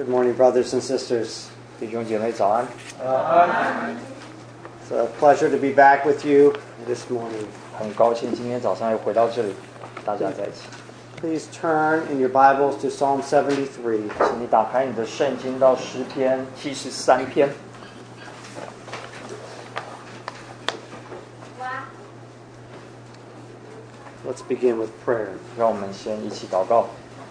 Good morning, brothers and sisters. 弟兄姐妹早安。 It's a pleasure to be back with you this morning. 很高兴今天早上又回到这里，大家在一起。 Please turn in your Bibles to Psalm 73. 请你打开你的圣经到诗篇73篇。 Let's begin with prayer. 让我们先一起祷告。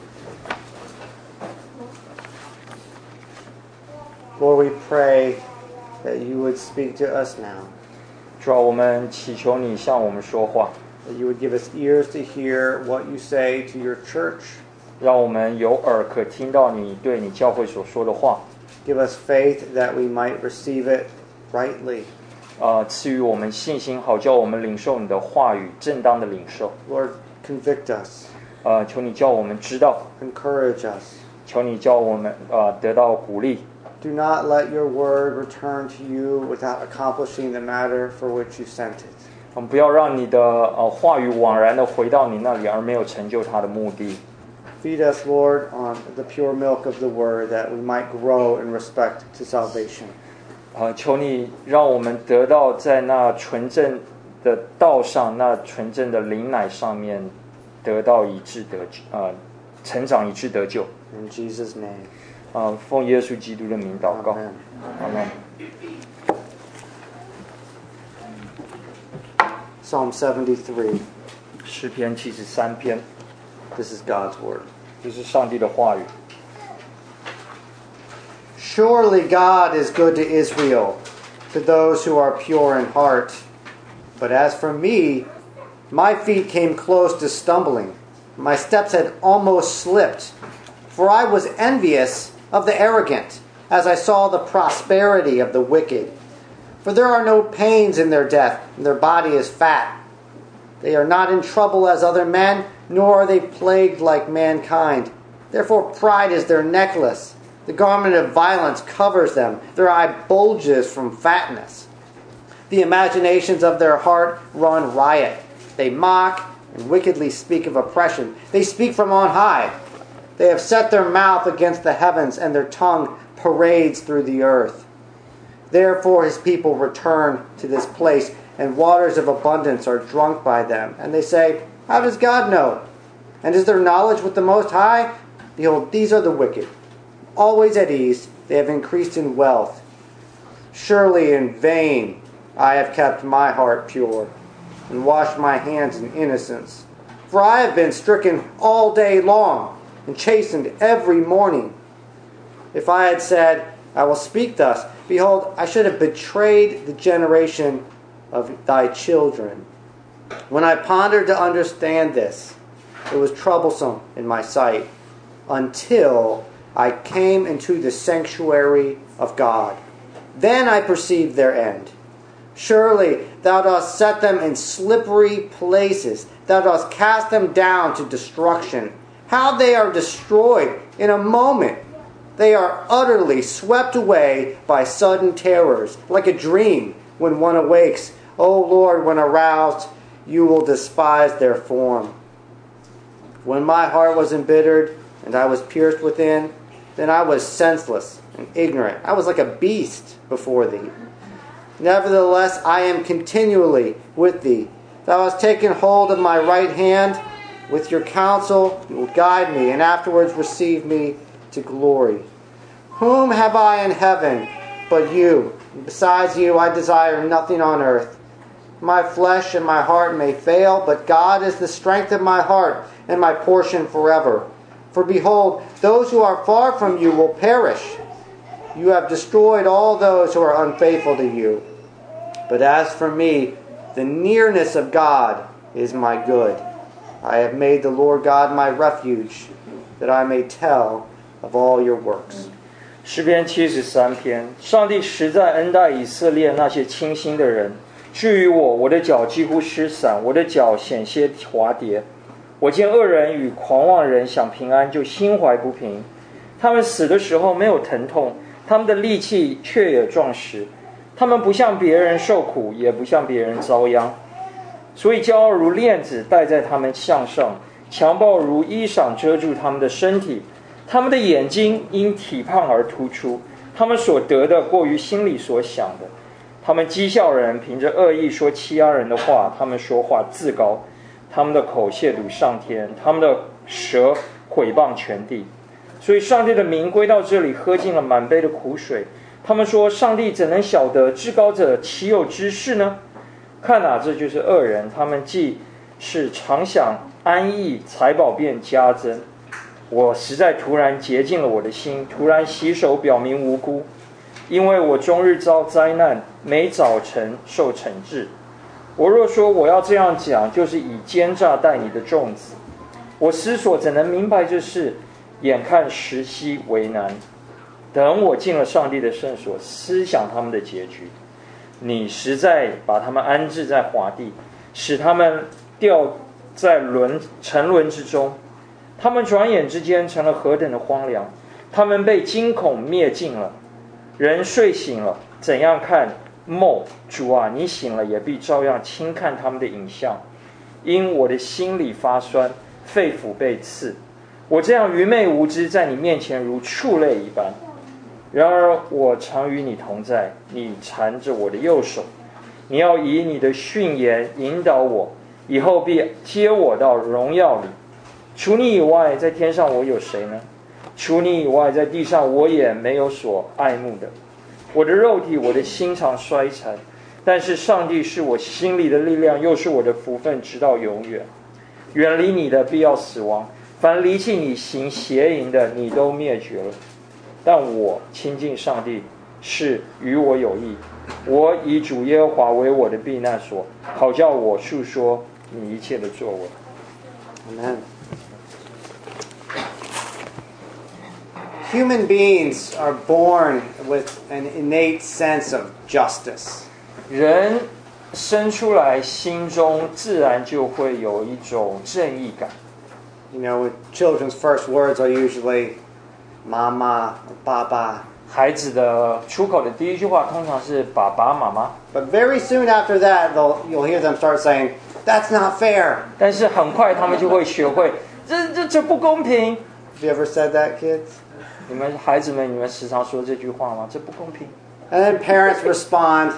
Lord, we pray that you would speak to us now. 主啊，我们祈求你向我们说话， That you would give us ears to hear what you say to your church. 让我们有耳可听到你对你教会所说的话。 Give us faith that we might receive it rightly. 赐予我们信心，好叫我们领受你的话语，正当的领受。 Lord, convict us. 求你叫我们知道， Encourage us. 求你叫我们得到鼓励。 Do not let your word return to you without accomplishing the matter for which you sent it. 不要让你的话语枉然的回到你那里，而没有成就它的目的。 Feed us, Lord, on the pure milk of the word, that we might grow in respect to salvation. 求你让我们得到在那纯正的道上，那纯正的灵奶上面得到以致成长以致得救。 In Jesus' name. 奉耶稣基督的名祷告。 Amen. 阿们。 Psalm 73. 诗篇73篇， This is God's word. 这是上帝的话语。 Surely God is good to Israel, to those who are pure in heart. But as for me, my feet came close to stumbling. My steps had almost slipped. For I was envious of the arrogant, as I saw the prosperity of the wicked. For there are no pains in their death, and their body is fat. They are not in trouble as other men, nor are they plagued like mankind. Therefore pride is their necklace. The garment of violence covers them. Their eye bulges from fatness. The imaginations of their heart run riot. They mock and wickedly speak of oppression. They speak from on high. They have set their mouth against the heavens, and their tongue parades through the earth. Therefore his people return to this place, and waters of abundance are drunk by them. And they say, how does God know? And is there knowledge with the Most High? Behold, these are the wicked. Always at ease, they have increased in wealth. Surely in vain I have kept my heart pure, and washed my hands in innocence. For I have been stricken all day long, and chastened every morning. If I had said, I will speak thus, behold, I should have betrayed the generation of thy children. When I pondered to understand this, it was troublesome in my sight, until I came into the sanctuary of God. Then I perceived their end. Surely thou dost set them in slippery places. Thou dost cast them down to destruction. How they are destroyed in a moment. They are utterly swept away by sudden terrors, like a dream when one awakes. O Lord, when aroused, you will despise their form. When my heart was embittered and I was pierced within, then I was senseless and ignorant. I was like a beast before thee. Nevertheless, I am continually with thee. Thou hast taken hold of my right hand. With your counsel, you will guide me, and afterwards receive me to glory. Whom have I in heaven but you? And besides you, I desire nothing on earth. My flesh and my heart may fail, but God is the strength of my heart and my portion forever. For behold, those who are far from you will perish. You have destroyed all those who are unfaithful to you. But as for me, the nearness of God is my good. I have made the Lord God my refuge, that I may tell of all your works. 诗篇73篇，上帝实在恩待以色列那些清心的人。至于我，我的脚几乎失散，我的脚险些滑跌。我见恶人与狂妄人想平安，就心怀不平。他们死的时候没有疼痛，他们的力气却也壮实。他们不向别人受苦，也不向别人遭殃。所以骄傲如链子戴在他们项上，强暴如衣裳遮住他们的身体。 他们的眼睛因体胖而突出，他们所得的过于心里所想的。他们讥笑人，凭着恶意说欺压人的话，他们说话自高，他们的口亵渎上天，他们的舌毁谤全地。所以上帝的名归到这里，喝尽了满杯的苦水。他们说，上帝怎能晓得？至高者岂有知识呢？看啊，这就是恶人，他们既是常想安逸，财宝便加增。我实在突然洁净了我的心，突然洗手表明无辜，因为我终日遭灾难，每早晨受惩治。我若说我要这样讲，就是以奸诈待你的众子。我思索怎能明白这事？眼看时息为难，等我进了上帝的圣所，思想他们的结局。你实在把他们安置在华地，使他们掉在沉沦之中。他们转眼之间成了何等的荒凉！他们被惊恐灭尽了。人睡醒了，怎样看梦？主啊，你醒了，也必照样轻看他们的影像。因我的心里发酸，肺腑被刺。我这样愚昧无知，在你面前如畜类一般。然而我常与你同在，你缠着我的右手。你要以你的训言引导我，以后必接我到荣耀里。除你以外，在天上我有谁呢？除你以外，在地上我也没有所爱慕的。我的肉体，我的心肠衰残，但是上帝是我心里的力量，又是我的福分，直到永远。远离你的必要死亡，凡离弃你行邪淫的，你都灭绝了。但我亲近上帝，是与我有益。我以主耶和华为我的避难所，好叫我述说你一切的作为。 Amen. Human beings are born with an innate sense of justice. 人生出来，心中自然就会有一种正义感。 You know, children's first words are usually "mama" or "baba." 孩子的出口的第一句话通常是爸爸妈妈， But very soon after that, you'll hear them start saying, "That's not fair." 但是很快他们就会学会，这不公平。 Have you ever said that, kids? 你们孩子们，你们时常说这句话吗？这不公平。 And then parents respond,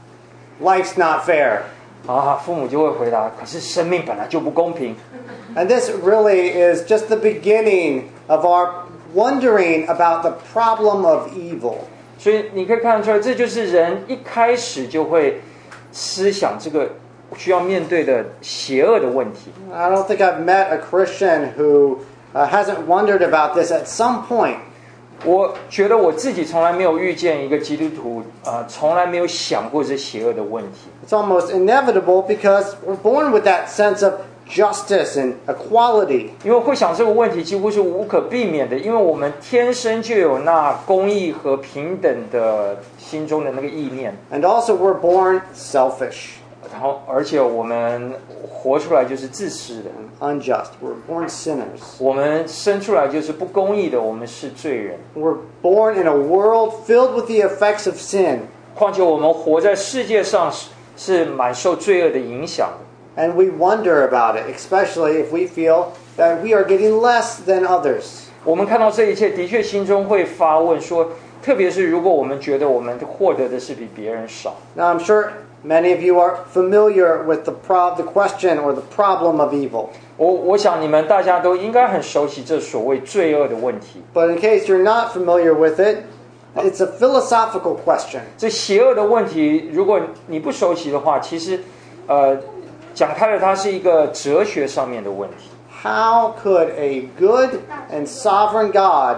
"Life's not fair." 啊，父母就会回答，可是生命本来就不公平。 And this really is just the beginning of our wondering about the problem of evil. 所以你可以看得出来，这就是人一开始就会思想这个需要面对的邪恶的问题。 I don't think I've met a Christian who hasn't wondered about this at some point. 我觉得我自己从来没有遇见一个基督徒，从来没有想过这邪恶的问题。 It's almost inevitable because we're born with that sense of justice and equality. 因为会想这个问题几乎是无可避免的，因为我们天生就有那公义和平等的心中的那个意念， And also we're born selfish, 然后而且我们活出来就是自私的， unjust. We're born sinners. 我们生出来就是不公义的，我们是罪人。 We're born in a world filled with the effects of sin. 况且我们活在世界上是满受罪恶的影响的。 And we wonder about it, especially if we feel that we are getting less than others. 我们看到这一切，的确心中会发问说，特别是如果我们觉得我们获得的是比别人少。 Now, I'm sure many of you are familiar with the question or the problem of evil. 我想你们大家都应该很熟悉这所谓罪恶的问题。 But in case you're not familiar with it, it's a philosophical question. 这邪恶的问题，如果你不熟悉的话，其实，讲开了，它是一个哲学上面的问题。 How could a good and sovereign God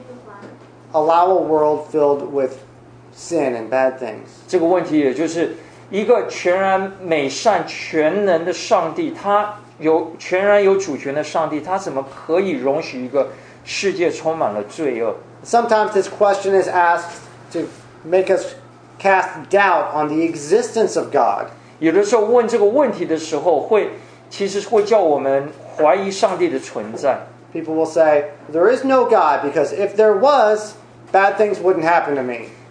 allow a world filled with sin and bad things? 这个问题也就是一个全然美善、全能的上帝，他全然有主权的上帝，他怎么可以容许一个世界充满了罪恶？ Sometimes this question is asked to make us cast doubt on the existence of God. 有的时候问这个问题的时候，其实会叫我们怀疑上帝的存在。 People will say, there is no God because if there was, bad things wouldn't happen to me.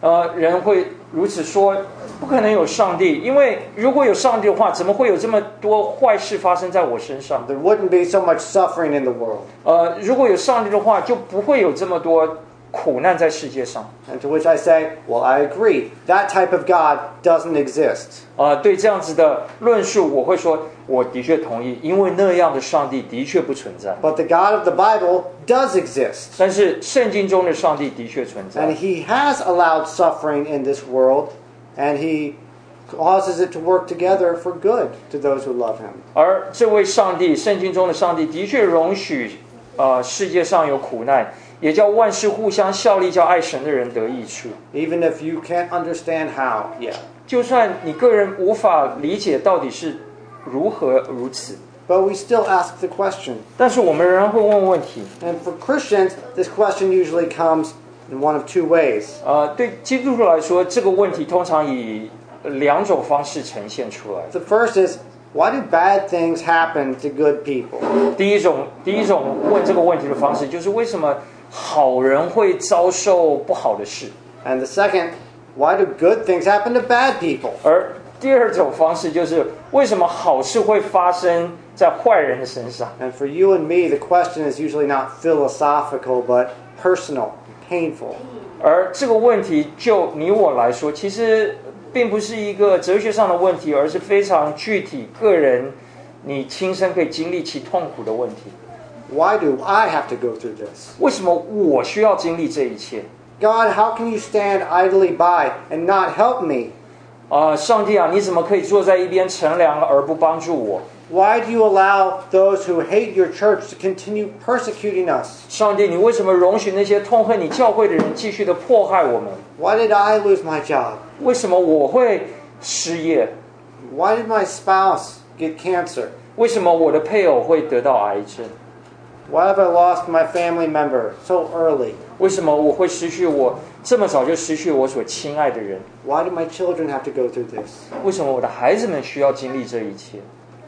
人会如此说，不可能有上帝，因为如果有上帝的话，怎么会有这么多坏事发生在我身上？ There wouldn't be so much suffering in the world. 如果有上帝的话，就不会有这么多苦难在世界上。 And to which I say, well, I agree. That type of God doesn't exist. 对这样子的论述，我会说，我的确同意，因为那样的上帝的确不存在。 But the God of the Bible does exist. 但是圣经中的上帝的确存在。 And He has allowed suffering in this world, and He causes it to work together for good to those who love Him. 而这位上帝，圣经中的上帝的确容许世界上有苦难，也叫万事互相效力，叫爱神的人得益处。 Even if you can't understand how yet. 就算你个人无法理解到底是如何如此， But we still ask the question. 但是我们仍然会问问题。 And for Christians, this question usually comes in one of two ways. 对基督徒来说，这个问题通常以两种方式呈现出来。 The first is, why do bad things happen to good people? 第一种问这个问题的方式，就是为什么好人会遭受不好的事？ And the second, why do good things happen to bad people? 而第二种方式就是为什么好事会发生在坏人的身上？ And for you and me, the question is usually not philosophical, but personal, painful. 而这个问题就你我来说，其实并不是一个哲学上的问题，而是非常具体个人你亲身可以经历其痛苦的问题。 Why do I have to go through this? 为什么我需要经历这一切？ God, how can you stand idly by and not help me? 上帝啊，你怎么可以坐在一边乘凉而不帮助我？ Why do you allow those who hate your church to continue persecuting us? 上帝，你为什么容许那些痛恨你教会的人继续的迫害我们？ Why did I lose my job? 为什么我会失业？ Why did my spouse get cancer? 为什么我的配偶会得到癌症？ Why have I lost my family member so early? 为什么我会这么早就失去我所亲爱的人？ Why do my children have to go through this? 为什么我的孩子们需要经历这一切？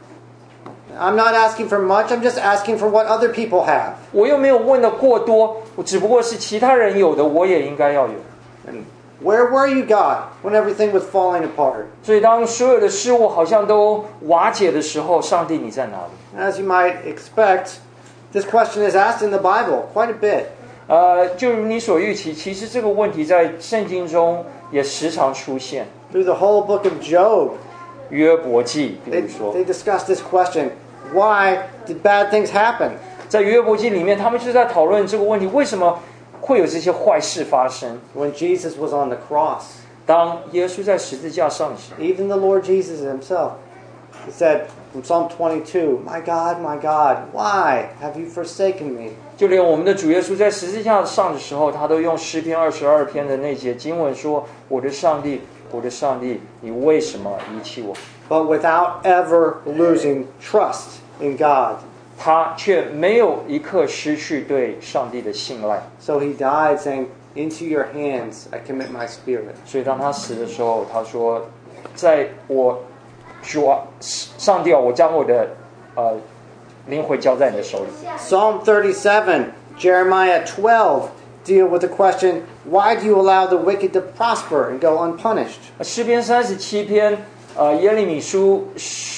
I'm not asking for much, I'm just asking for what other people have. 我又没有问的过多，我只不过是其他人有的，我也应该要有。 And where were you, God, when everything was falling apart? 所以当所有的事物好像都瓦解的时候，上帝你在哪里？ As you might expect, this question is asked in the Bible quite a bit. 就如你所预期，其实这个问题在圣经中也时常出现。 Through the whole book of Job, 约伯记，比 they 如说， discuss this question. Why did bad things happen? 在约伯记里面，他们就在讨论这个问题：为什么会有这些坏事发生？ When Jesus was on the cross, 当耶稣在十字架上的时候， even the Lord Jesus himself, he said from Psalm 22, my God, why have you forsaken me? 就连我们的主耶稣在十字架上的时候，他都用诗篇22篇的那节经文说：“我的上帝，我的上帝，你为什么遗弃我？” But without ever losing trust in God. 他却没有一刻失去对上帝的信赖。 So he died saying, into your hands I commit my spirit. 所以当他死的时候，他说：“在我主啊，上帝啊，我将我的灵魂交在你的手里。” Psalm 37, Jeremiah 12 deal with the question, why do you allow the wicked to prosper and go unpunished? 诗篇37篇，耶利米书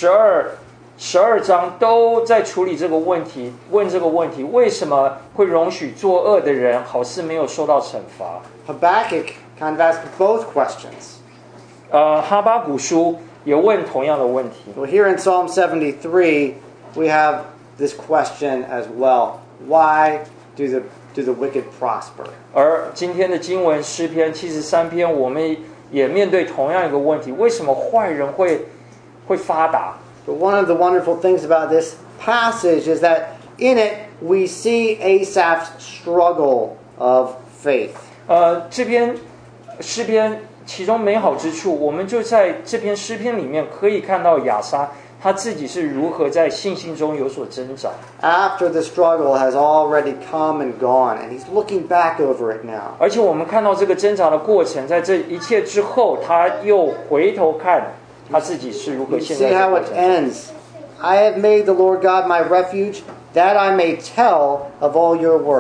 12章都在处理这个问题，问这个问题：为什么会容许作恶的人好似没有受到惩罚？ Habakkuk kind of asked both questions. 哈巴谷书也问同样的问题。 Well, here in Psalm 73, we have this question as well. Why do the wicked prosper? 而今天的经文诗篇73篇，我们也面对同样一个问题：为什么坏人会发达？ But one of the wonderful things about this passage is that in it we see Asaph's struggle of faith. 这篇诗篇其中美好之处，我们就在这篇诗篇里面可以看到亚撒他自己是如何在信心中有所挣扎。 After the struggle has already come and gone, and he's looking back over it now. 而且我们看到这个挣扎的过程，在这一切之后，他又回头看他自己是如何 You 现 see 在的 how 过 it 程。 ends. I have made the Lord God my refuge, that I may tell of all your works.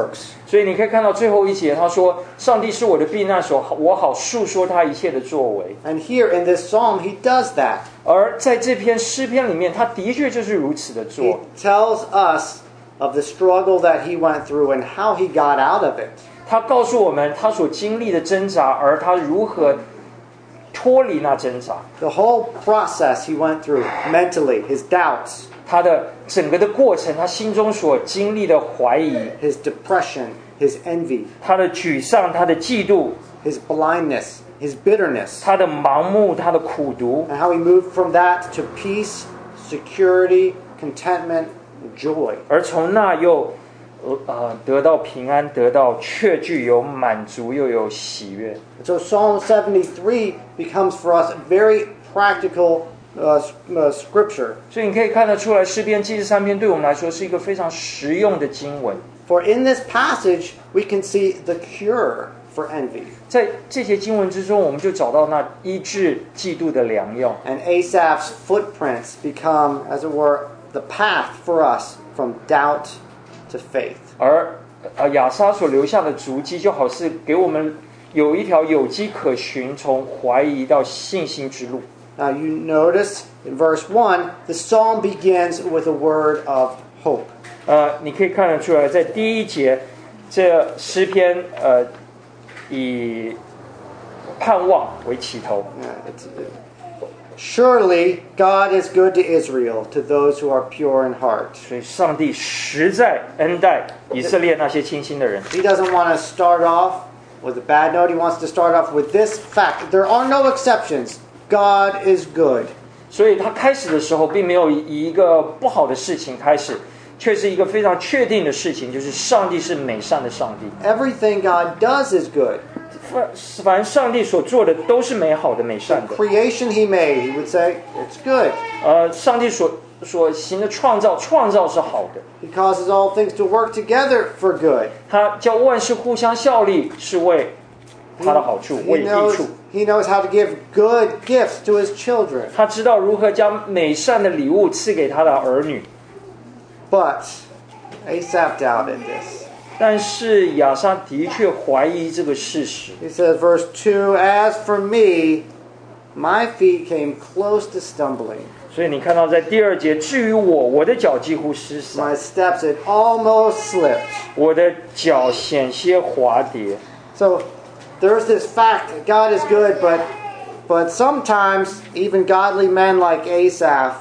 所以你可以看到最后一节，他说：“上帝是我的避难所，我好述说他一切的作为。” And here in this psalm, he does that. 而在这篇诗篇里面，他的确就是如此的 He 做。 tells us of the struggle that he went through and how he got out of it. 他告诉我们他所经历的挣扎，而他如何脱离那挣扎。 The whole process he went through mentally, his doubts, 他的整个的过程，他心中所经历的怀疑， his depression, his envy, 他的沮丧，他的嫉妒， his blindness, his bitterness, 他的盲目，他的苦读， and how he moved from that to peace, security, contentment, and joy. 而从那又得到平安，得到确据，有满足，又有喜悦。 So Psalm 73 becomes for us a very practical scripture. 所以你可以看得出来，诗篇73篇对我们来说是一个非常实用的经文。 For in this passage, we can see the cure for envy. 在这些经文之中，我们就找到那医治嫉妒的良药。 And Asaph's footprints become, as it were, the path for us from doubt to faith. 而亚撒所留下的足迹，就好似给我们有一条有迹可循，从怀疑到信心之路。 Now you notice in verse 1, the psalm begins with a word of hope. 你可以看得出来，在第一节，这诗篇以盼望为起头。 Surely God is good to Israel, to those who are pure in heart. 所以上帝实在恩待以色列那些清心的人。 He doesn't want to start off with a bad note. He wants to start off with this fact. There are no exceptions. God is good. 所以他开始的时候，并没有以一个不好的事情开始，却是一个非常确定的事情，就是上帝是美善的上帝。 Everything God does is good. 凡上帝所做的都是美好的、美善的。 Creation he made, he would say, it's good. 上帝所行的创造是好的， He causes all things to work together for good. 他叫万事互相效力，是为他的好处，为益处。 He knows how to give good gifts to his children. 他知道如何将美善的礼物赐给他的儿女。 But Asaph doubted this. 但是亚撒的确怀疑这个事实。 He says, verse 2, As for me, my feet came close to stumbling. 所以你看到在第二节，至于我的脚几乎失散， My steps had almost slipped. 我的脚险些滑跌。 So there's this fact that God is good, but sometimes even godly men like Asaph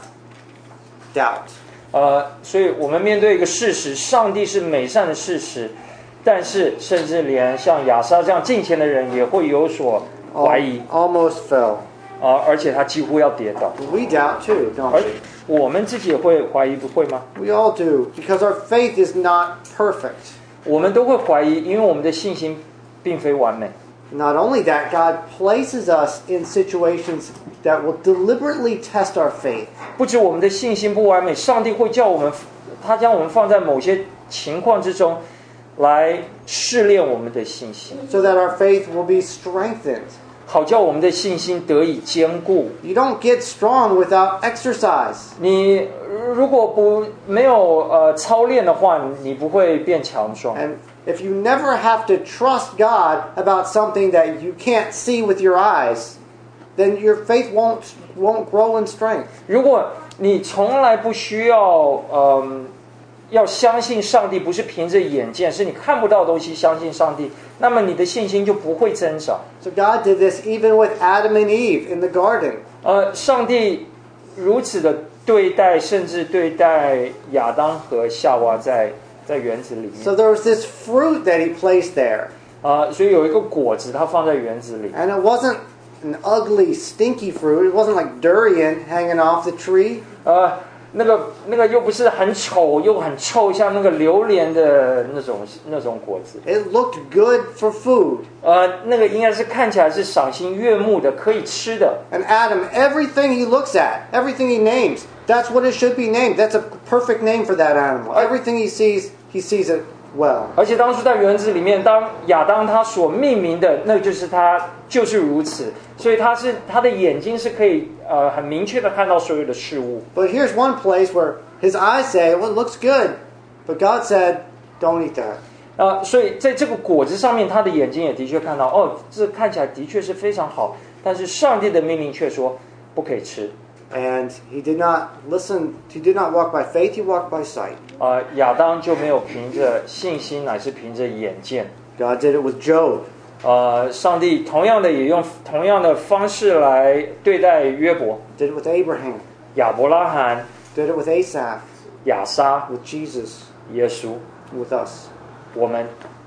doubt. 所以我们面对一个事实，上帝是美善的事实，但是甚至连像亚撒这样敬虔的人也会有所怀疑， Almost fell. 而且他几乎要跌倒。 We doubt too, don't 而 we? 我们自己也会怀疑，不会吗？ We all do, because our faith is not perfect. 我们都会怀疑，因为我们的信心并非完美。 Not only that, God places us in situations that will deliberately test our faith. 不止我们的信心不完美，上帝会叫我们，他将我们放在某些情况之中，来试炼我们的信心， So that our faith will be strengthened. 好叫我们的信心得以坚固。 You don't get strong without exercise. 你如果没有操练的话，你不会变强壮。 And if you never have to trust God about something that you can't see with your eyes, then your faith won't grow in strength. 如果你从来不需要要相信上帝，不是凭着眼见，是你看不到的东西相信上帝，那么你的信心就不会增长。 So God did this even with Adam and Eve in the garden. 上帝如此的对待，甚至对待亚当和夏娃在园子里面。 So there was this fruit that he placed there. 所以有一个果子，它放在园子里。 And it wasn't an ugly, stinky fruit. It wasn't like durian hanging off the tree. 那个又不是很丑又很臭，像那个榴莲的那种果子。 It looked good for food. 那个应该是看起来是赏心悦目的，可以吃的。 And Adam, everything he looks at, everything he names, that's what it should be named. That's a perfect name for that animal. Everything he sees it well. 而且当初在园子里面，当亚当他所命名的，那就是他就是如此，所以他的眼睛是可以很明确的看到所有的事物。 But here's one place where his eyes say, well, it looks good. But God said, don't eat that. 所以在这个果子上面，他的眼睛也的确看到，哦，这看起来的确是非常好，但是上帝的命令却说不可以吃。 And he did not listen, he did not walk by faith, he walked by sight. 亚当就没有凭着信心，乃是凭着眼见。 God did it with Job. 上帝同样的也用同样的方式来对待约伯、 Did it with Abraham. 亚伯拉罕、 Did it with Asaph. 亚撒、 With Jesus. 耶稣， With us. 我们。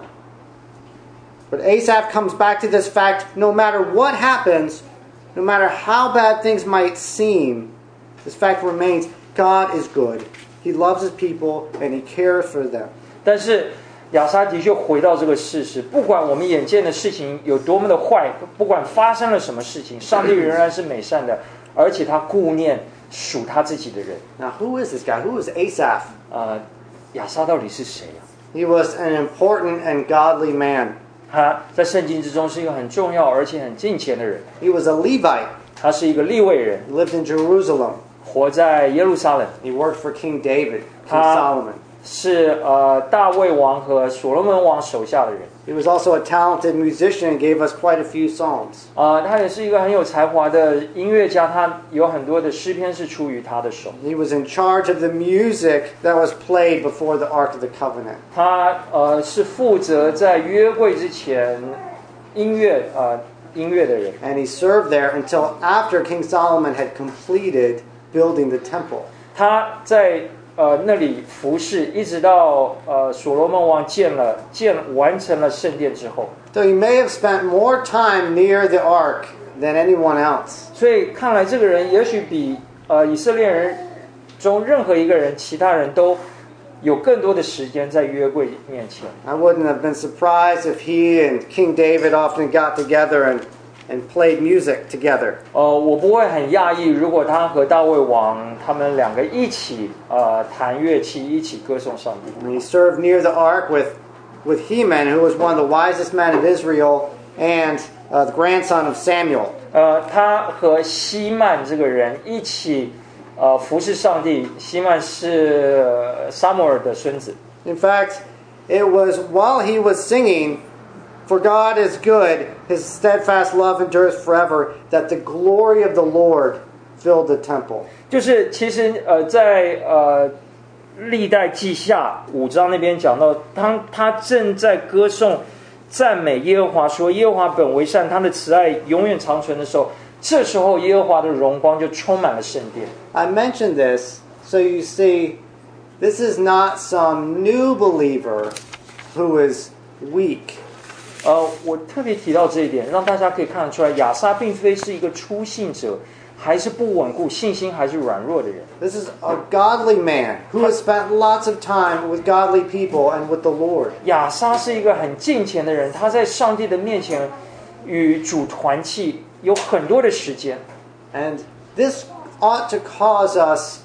But Asaph comes back to this fact, no matter what happens, no matter how bad things might seem, this fact remains, God is good. He loves his people and he cares for them. 但是亚撒的确回到这个事实，不管我们眼见的事情有多么的坏，不管发生了什么事情，上帝仍然是美善的，而且他顾念属他自己的人。 Now, who is this guy? Who is Asaph? 亚撒到底是谁啊？ He was an important and godly man. 他在圣经之中是一个很重要而且很敬虔的人。 He was a Levite. 他是一个利未人， He lived in Jerusalem. 活在耶路撒冷。 He worked for King David, King 他 Solomon. 是大卫王和所罗门王手下的人。 He was also a talented musician and gave us quite a few psalms. 他也是一个很有才华的音乐家，他有很多的诗篇是出于他的手。 He was in charge of the music that was played before the Ark of the Covenant. 他是负责在约柜之前音乐的人。 And he served there until after King Solomon had completed building the temple. 他在那里服侍，一直到所罗门王完成了圣殿之后。 So he may have spent more time near the Ark than anyone else. 所以看来这个人也许比以色列人中任何一个人，其他人都有更多的时间在约柜面前。 I wouldn't have been surprised if he and King David often got together and played music together. 我不会很讶异，如果他和大卫王他们两个一起弹乐器，一起歌颂上帝。 And he served near the Ark with Heman, who was one of the wisest men of Israel, and the grandson of Samuel. 他和西曼这个人一起服侍上帝。西曼是撒母耳的孙子。 In fact, it was while he was singing, "For God is good, his steadfast love endures forever," that the glory of the Lord filled the temple. 就是其实在历代记下5章那边讲到，当他正在歌颂赞美耶和华，说耶和华本为善，他的慈爱永远长存的时候，这时候耶和华的荣光就充满了圣殿。 I mentioned this so you see, this is not some new believer who is weak. 我特别提到这一点，让大家可以看得出来，亚撒并非是一个初信者，还是不稳固、信心还是软弱的人。 This is a godly man who has spent lots of time with godly people and with the Lord. 亚撒是一个很敬虔的人，他在上帝的面前与主团契有很多的时间。 And this ought to cause us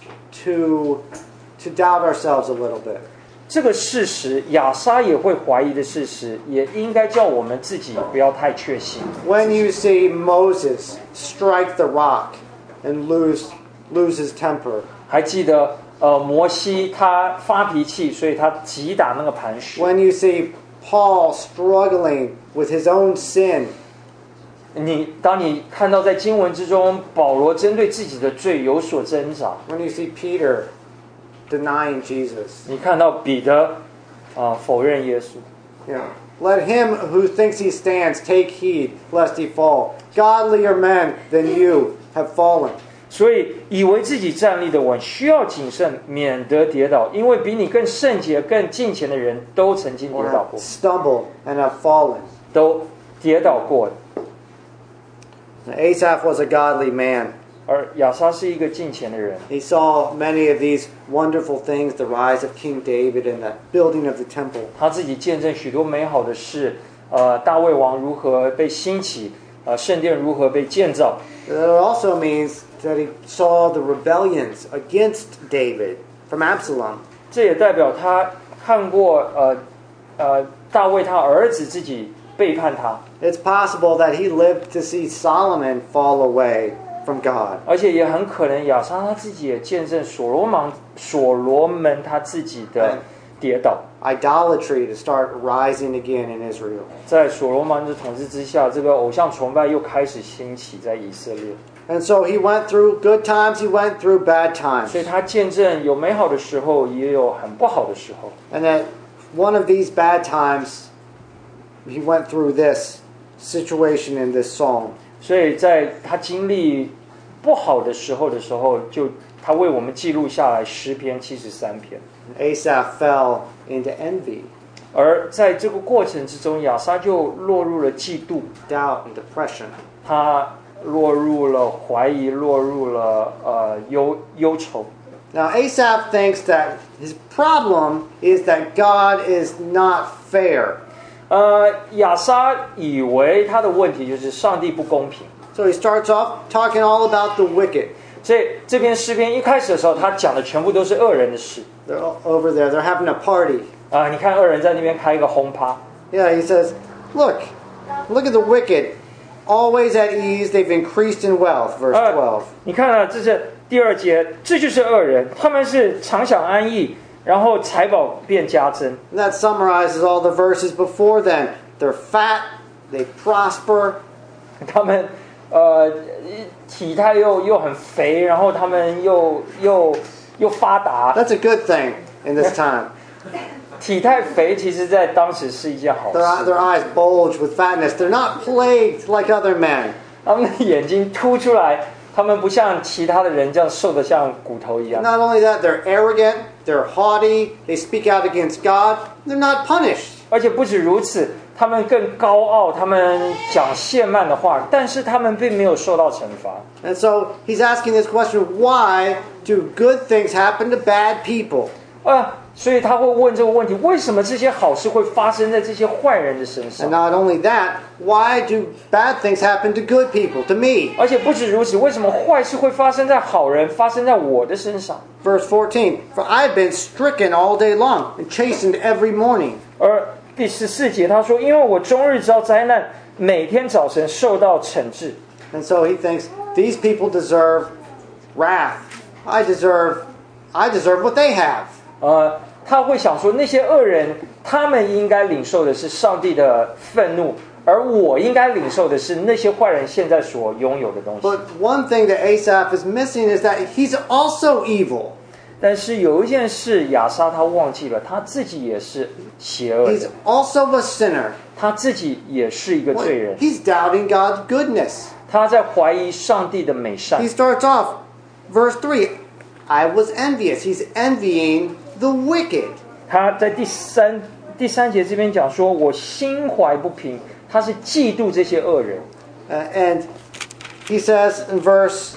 to doubt ourselves a little bit. 这个事实，亚撒也会怀疑的事实，也应该叫我们自己不要太确信。 When you see Moses strike the rock and lose his temper, 还记得摩西他发脾气，所以他击打那个磐石。 when you see Paul struggling with his own sin, 当你看到在经文之中，保罗针对自己的罪有所挣扎， when you see Peter denying Jesus, 你看到彼得否认耶稣。 let him who thinks he stands take heed lest he fall. Godlier men than you have fallen. 所以以为自己站立的稳，需要谨慎，免得跌倒，因为比你更圣洁、更敬虔的人都曾经跌 Or 倒 have 过， stumbled and have fallen. 都跌倒过。 Asaph was a godly man. 而亚撒是一个敬虔的人， He saw many of these wonderful things, the rise of King David and the building of the temple. 他自己见证许多美好的事，大卫王如何被兴起，圣殿如何被建造。 That also means that he saw the rebellions against David from Absalom. 这也代表他看过大卫他儿子自己背叛他， It's possible that he lived to see Solomon fall away from God. 而且也很可能亚撒他自己也见证所罗门他自己的跌倒。 idolatry to start rising again in Israel. 在所罗门的统治之下，这个偶像崇拜又开始兴起在以色列。 And so he went through good times, he went through bad times. 所以他见证有美好的时候，也有很不好的时候。 And at one of these bad times, he went through this situation in this psalm. 所以在他经历不好的时候，就他为我们记录下来诗篇73篇。 Asaph fell into envy, 而在这个过程之中，亚撒就落入了嫉妒， doubt, and depression. 他落入了怀疑，落入了忧愁。 Now, Asaph thinks that his problem is that God is not fair. 亚撒以为他的问题就是上帝不公平， So he starts off talking all about the wicked. 所以这篇诗篇一开始的时候，他讲的全部都是恶人的事。 They're over there, they're having a party. 你看恶人在那边开一个轰趴。 Yeah, he says, look at the wicked, always at ease, they've increased in wealth, verse 12. 你看这是第2节，这就是恶人，他们是常享安逸，然后财宝便加增。 And that summarizes all the verses before then. They're fat, they prosper. 他们体态又很肥，然后他们又发达。 That's a good thing in this time. 体态肥其实在当时是一件好事。 Their eyes bulge with fatness. They're not plagued like other men. 他们的眼睛凸出来，他们不像其他的人这样瘦得像骨头一样。 Not only that, they're arrogant, they're haughty, they speak out against God. They're not punished. 而且不止如此，他们更高傲，他们讲亵慢的话，但是他们并没有受到惩罚。 And so he's asking this question, why do good things happen to bad people? 所以他会问这个问题：为什么这些好事会发生在这些坏人的身 And 上？ not only that, why do bad things happen to good people, to me? 而且不止如此，为什么坏事会发生在好人，发生在我的身上？ Verse 14, for I have been stricken all day long and chastened every morning. 而第14节他说：因为我终日遭灾难，每天早晨受到惩治。 And so he thinks, these people deserve wrath. I deserve what they have. 他会想说，那些恶人，他们应该领受的是上帝的愤怒，而我应该领受的是那些坏人现在所拥有的东西。 But one thing that Asaph is missing is that he's also evil. 但是有一件事，亚撒他忘记了，他自己也是邪恶 He's 的， also a sinner. 他自己也是一个罪人， He's doubting God's goodness. 他在怀疑上帝的美善 He。starts off, verse 3, I was envious. He's envying the wicked. 他在第三节这边讲说，我心怀不平，他是嫉妒这些恶人。 And he says in verse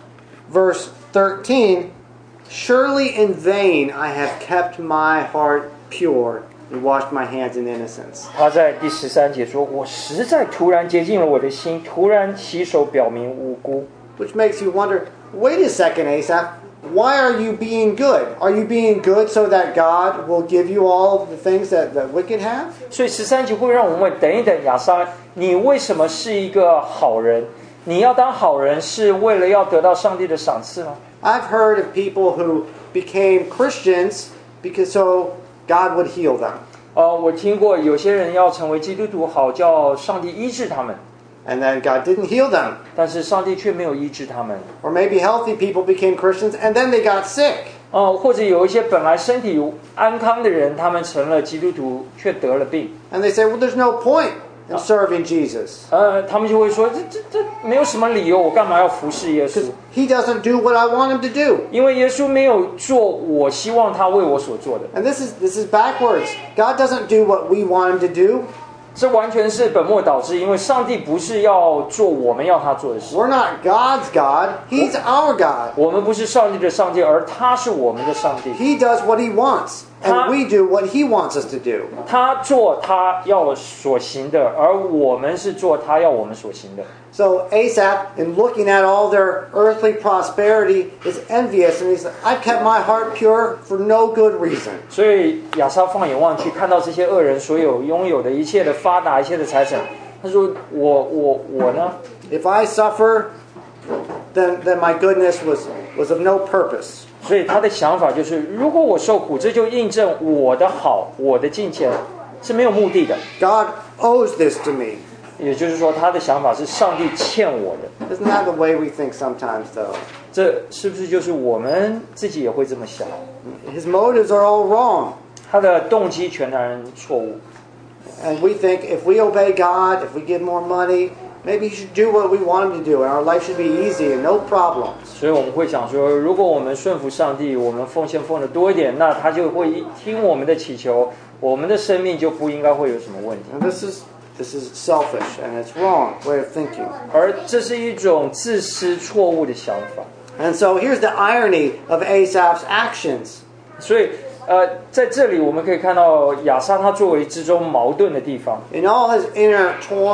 13, surely in vain I have kept my heart pure and washed my hands in innocence. 他在第13节说，我实在突然洁净了我的心，突然洗手表明无辜。 Which makes you wonder, wait a second, Asaph, why are you being good? Are you being good so that God will give you all the things that the wicked have? 所以13节会让我们问，等一等，亚撒，你为什么是一个好人？你要当好人是为了要得到上帝的赏赐吗？ I've heard of people who became Christians because so God would heal them. 我听过有些人要成为基督徒，好叫上帝医治他们， And then God didn't heal them. 但是上帝却没有医治他们。 Or maybe healthy people became Christians and then they got sick. 或者有一些本来身体安康的人，他们成了基督徒，却得了病。 And they say, well, there's no point in serving Jesus. 他们就会说，这没有什么理由，我干嘛要服侍耶稣？ He doesn't do what I want him to do. 因为耶稣没有做我希望他为我所做的。 And this is backwards. God doesn't do what we want him to do. 这完全是本末倒置，因为上帝不是要做我们要他做的事。 We're not God's God. He's our God. 我们不是上帝的上帝，而他是我们的上帝。 He does what he wants. And we do what he wants us to do. 他做他要所行的，而我们是做他要我们所行的。 So Asaph, in looking at all their earthly prosperity, is envious. And he says, I've kept my heart pure for no good reason. 所以亚撒放眼望去，看到这些恶人所拥有的一切的发达、一切的财产，他说：“我呢？ If I suffer, then my goodness was of no purpose. 所以他的想法就是，如果我受苦，这就印证我的好，我的敬虔是没有目的的。 God owes this to me. 也就是说，他的想法是上帝欠我的。 Isn't that the way we think sometimes, though? 这是不是就是我们自己也会这么想？ His motives are all wrong. 他的动机全然错误。 And we think if we obey God, if we give more money, maybe He should do what we want Him to do, and our life should be easy and no problems. 所以我们会想说，如果我们顺服上帝，我们奉献奉得多一点，那他就会听我们的祈求，我们的生命就不应该会有什么问题。 And this is selfish, and it's wrong way of thinking. 而这是一种自私错误的想法。 And so here's the irony of Asaph's actions. 所以在这里我们可以看到亚撒他作为之中矛盾的地方。 In all his inner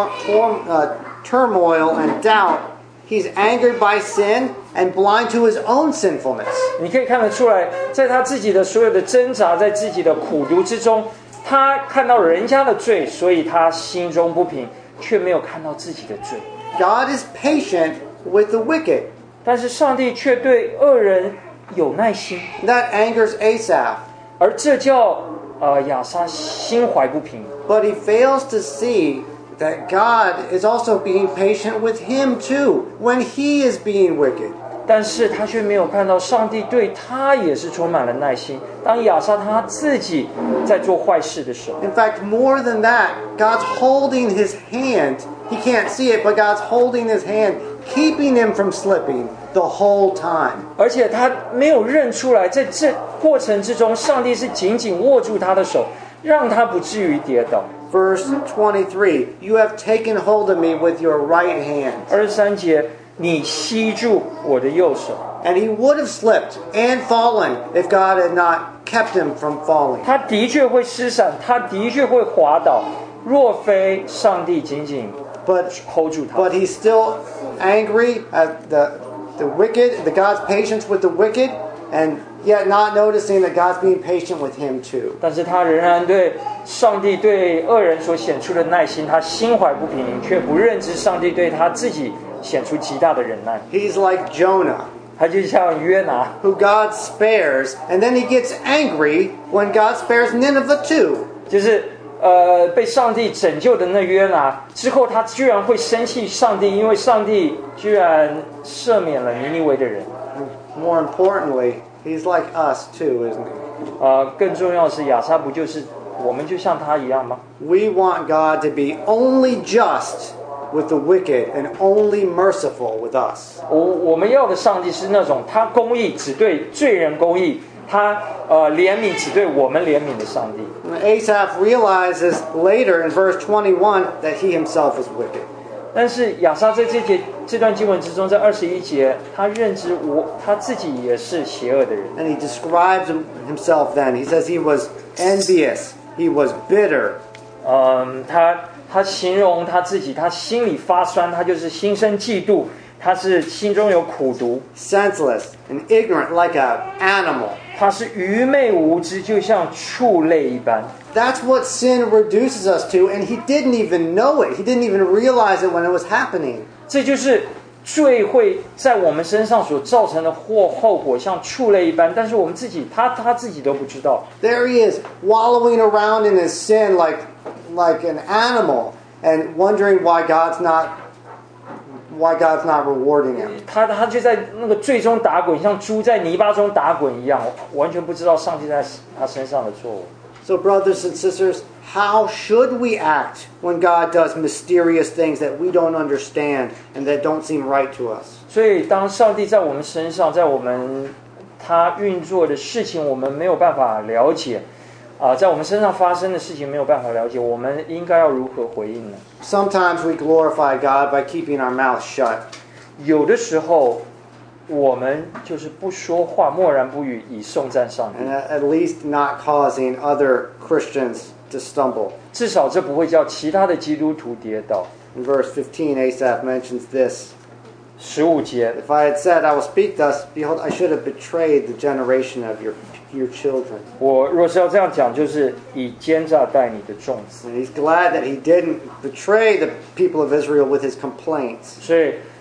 turmoil and doubt, he's angered by sin and blind to his own sinfulness. 你可以看得出来，在他自己的所有的挣扎，在自己的苦读之中，他看到人家的罪，所以他心中不平，却没有看到自己的罪。 God is patient with the wicked. 但是上帝却对恶人有耐心， That angers Asaph. 而这叫亚撒心怀不平。 But he fails to see that God is also being patient with him too when he is being wicked. 但是他却没有看到上帝对他也是充满了耐心。当亚撒他自己在做坏事的时候， In fact, more than that, God's holding his hand. He can't see it, but God's holding his hand, keeping him from slipping the whole time. 而且他没有认出来，在这过程之中，上帝是紧紧握住他的手，让他不至于跌倒。 Verse 23, you have taken hold of me with your right hand. 23节，你吸住我的右手。 And he would have slipped and fallen if God had not kept him from falling. 他的确会失闪，他的确会滑倒，若非上帝紧紧 hold 住他。 But he's still angry at the wicked, the God's patience with the wicked, and yet not noticing that God's being patient with him too. 但是他仍然对上帝对恶人所显出的耐心，他心怀不平，却不认知上帝对他自己显出极大的忍耐。 He's like Jonah, 他就像约拿， who God spares, and then he gets angry when God spares Nineveh too. 就是被上帝拯救的那约拿之后，他居然会生气上帝，因为上帝居然赦免了尼尼微的人。 More importantly, he's like us too, isn't he? 更重要的是，亚撒不就是我们就像他一样吗？ We want God to be only just with the wicked and only merciful with us. 我们要的上帝是那种他公义只对罪人公义，他怜悯只对我们怜悯的上帝。 Asaph realizes later in verse 21 that he himself is wicked. 但是亚撒在这段经文之中，在21节，他认知他自己也是邪恶的人。 And he describes himself then. He says he was envious. He was bitter. 他形容他自己，他心里发酸，他就是心生嫉妒，他是心中有苦毒， Senseless and ignorant like an animal. 他是愚昧无知，就像畜类一般。 That's what sin reduces us to, and he didn't even know it. He didn't even realize it when it was happening. 这就是罪会在我们身上所造成的后果，像畜类一般，但是我们自己，他自己都不知道。 There he is, wallowing around in his sin like an animal, and wondering why God's not rewarding him. 他就在那个罪中打滚，像猪在泥巴中打滚一样，完全不知道上帝在他身上的错误。 So, brothers and sisters, how should we act when God does mysterious things that we don't understand and that don't seem right to us? 所以，当上帝在我们身上，在他运作的事情，我们没有办法了解，在我们身上发生的事情没有办法了解，我们应该要如何回应呢？ Sometimes we glorify God by keeping our mouth shut. 有的时候，我们就是不说话，默然不语，以颂赞上帝。 And at least not causing other Christians to stumble. 至少这不会叫其他的基督徒跌倒。 In verse 15, Asaph mentions this. 15节， If I had said, I will speak thus, behold, I should have betrayed the generation of your children. 我若是要这样讲，就是以奸诈待你的众子。 And he's glad that he didn't betray the people of Israel with his complaints. 所以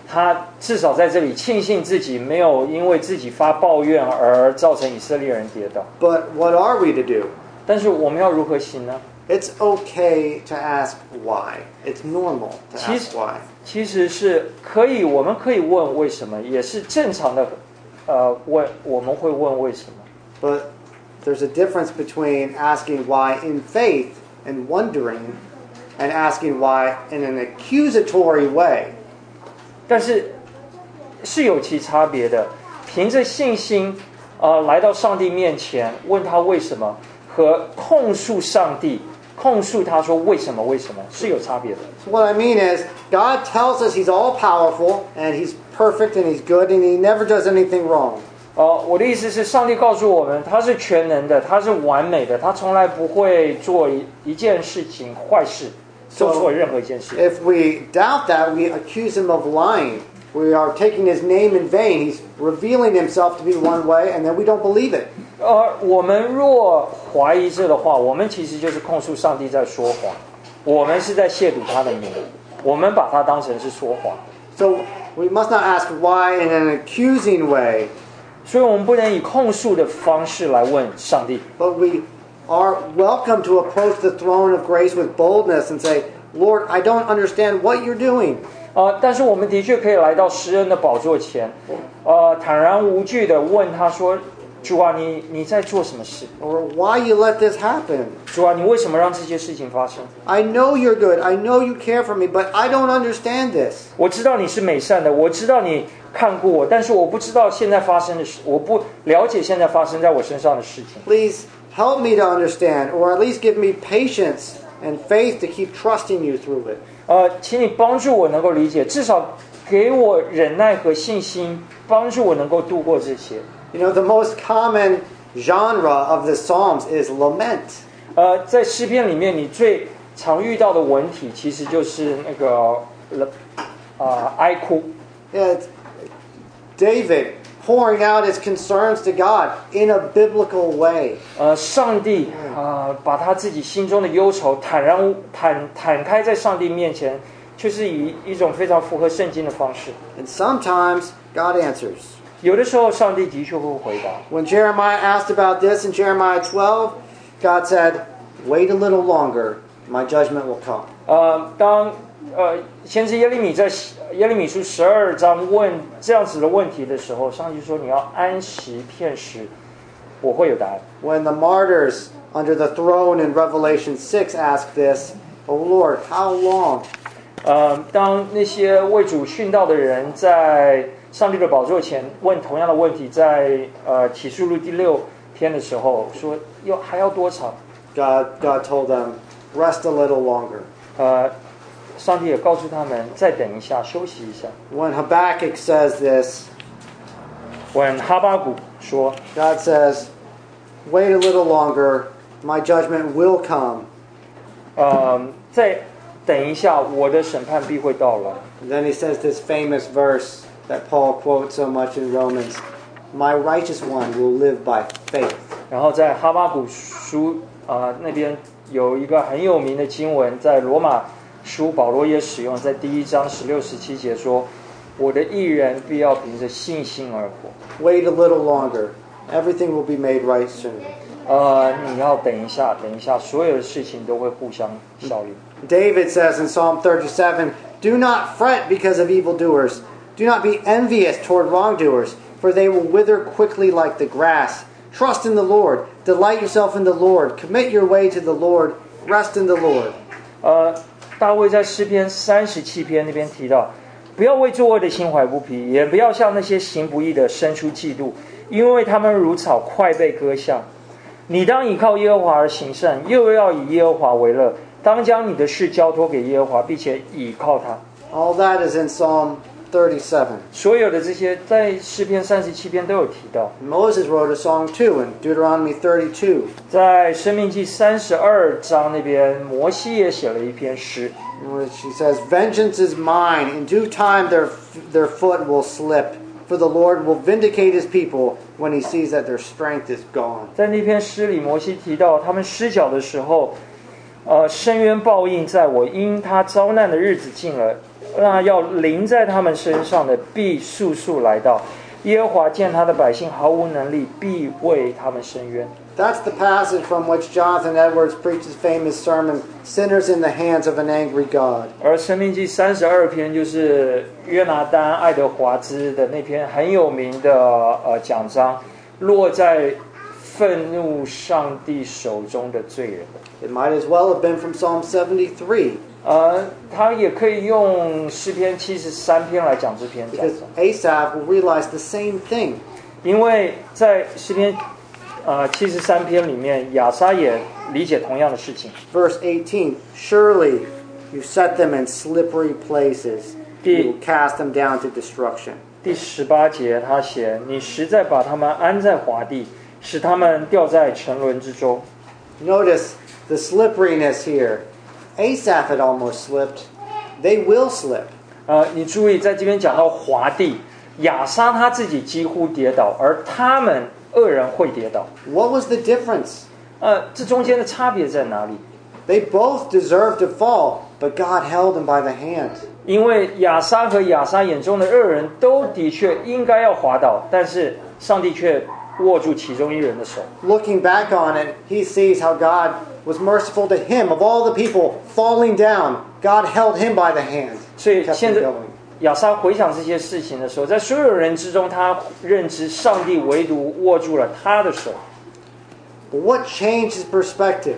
他至少在这里庆幸自己没有因为自己发抱怨而造成以色列人跌倒。 But what are we to do? 但是我们要如何行呢？ It's okay to ask why. It's normal to ask why. 其实是可以，我们可以问为什么，也是正常的。我们会问为什么。 But there's a difference between asking why in faith and wondering and asking why in an accusatory way. 但是是有其差别的。凭着信心，来到上帝面前问他为什么，和控诉上帝，控诉他说为什么是有差别的。 So what I mean is, God tells us He's all powerful and He's perfect and He's good and He never does anything wrong. 我的意思是，上帝告诉我们，他是全能的，他是完美的，他从来不会做一件事情坏事，做错任何一件事。 If we doubt that, we accuse Him of lying. We are taking His name in vain. He's revealing Himself to be one way, and then we don't believe it. 我们若怀疑这的话，我们其实就是控诉上帝在说谎，我们是在亵渎他的名，我们把他当成是说谎。 So we must not ask why in an accusing way, 所以我们不能以控诉的方式来问上帝， but we are welcome to approach the throne of grace with boldness and say, Lord, I don't understand what you're doing. 但是我们的确可以来到施恩的宝座前，坦然无惧的问他说：“主啊，你在做什么事？ Or why you let this happen? 主啊，你为什么让这些事情发生？ I know you're good. I know you care for me, but I don't understand this. 我知道你是美善的，我知道你看顾我，但是我不知道现在发生的事，我不了解现在发生在我身上的事情。 Please help me to understand, or at least give me patience and faith to keep trusting you through it. 请你帮助我能够理解，至少给我忍耐和信心，帮助我能够度过这些。 You know, the most common genre of the Psalms is lament. 在诗篇里面，你最常遇到的文体其实就是那个哀哭。 Yeah, it's David pouring out his concerns to God in a biblical way. 上帝把他自己心中的忧愁坦开在上帝面前，就是以一种非常符合圣经的方式。 And sometimes God answers. 有的时候，上帝的确会回答。 When Jeremiah asked about this in Jeremiah 12, God said, wait a little longer, my judgment will come. 当先知耶利米在耶利米书12章问这样子的问题的时候，上帝说：“你要安息片时，我会有答案。” When the martyrs under the throne in Revelation 6 ask this, oh Lord, how long? 当那些为主殉道的人在上帝的宝座前问同样的问题，在启示录第6天的时候说还要多长？ God told them, rest a little longer. 上帝也告诉他们再等一下，休息一下。 When Habakkuk says this, when 哈巴谷说 God says, wait a little longer, my judgment will come. 再等一下，我的审判必会到来。 And then he says this famous verse that Paul quotes so much in Romans, my righteous one will live by faith. 然后在哈巴谷书那边有一个很有名的经文，在罗马书保罗也使用，在第1章16、17节说：“我的义人必要凭着信心而活。” Wait a little longer. Everything will be made right soon. 你要等一下，所有的事情都会互相效力。 David says in Psalm 37, do not fret because of evildoers. Do not be envious toward wrongdoers, for they will wither quickly like the grass. Trust in the Lord. Delight yourself in the Lord. Commit your way to the Lord. Rest in the Lord. 大卫在诗篇37篇那边提到，不要为作恶的心怀不平，也不要向那些行不义的生出嫉妒，因为他们如草快被割下。你当倚靠耶和华而行善，又要以耶和华为乐，当将你的事交托给耶和华，并且倚靠他。 All that is in Psalm 37. 所有的这些在诗篇37篇都有提到。 Moses wrote a song too in Deuteronomy 32. 在申命记32章那边，摩西也写了一篇诗， in which he says, vengeance is mine. In due time their foot will slip. For the Lord will vindicate his people when he sees that their strength is gone. 在那篇诗里，摩西提到他们失脚的时候， 深渊报应在我，因他遭难的日子近了，那要临在他们身上的必速速来到。耶和华见他的百姓毫无能力，必为他们伸冤。 That's the passage from which Jonathan Edwards preached his famous sermon, Sinners in the Hands of an Angry God. 而申命记32篇就是约拿单爱德华兹的那篇很有名的讲章，落在愤怒上帝手中的罪人。 It might as well have been from Psalm 73. 他也可以用诗篇73篇来讲这篇讲 Because 章， Asaph will realize the same thing. 因为在诗篇73篇里面，亚撒也理解同样的事情。 Verse 18, Surely you set them in slippery places. You cast them down to destruction. 第18节他写：你实在把他们安在滑地，使他们掉在沉沦之中。 Notice the slipperiness here. Asaph had almost slipped. They will slip. 你注意，在这边讲到滑地，亚撒他自己几乎跌倒，而他们恶人会跌倒。 What was the difference? 这中间的差别在哪里？ They both deserved to fall, but God held them by the hand. 因为亚撒和亚撒眼中的恶人都的确应该要滑倒，但是上帝却握住其中一人的手。 Looking back on it, he sees how God was merciful to him. Of all the people falling down, God held him by the hand. 所以 Kept 现 him 在 going. 亚撒回想这些事情的时候，在所有人之中，他认知上帝唯独握住了他的手。 But what changed his perspective?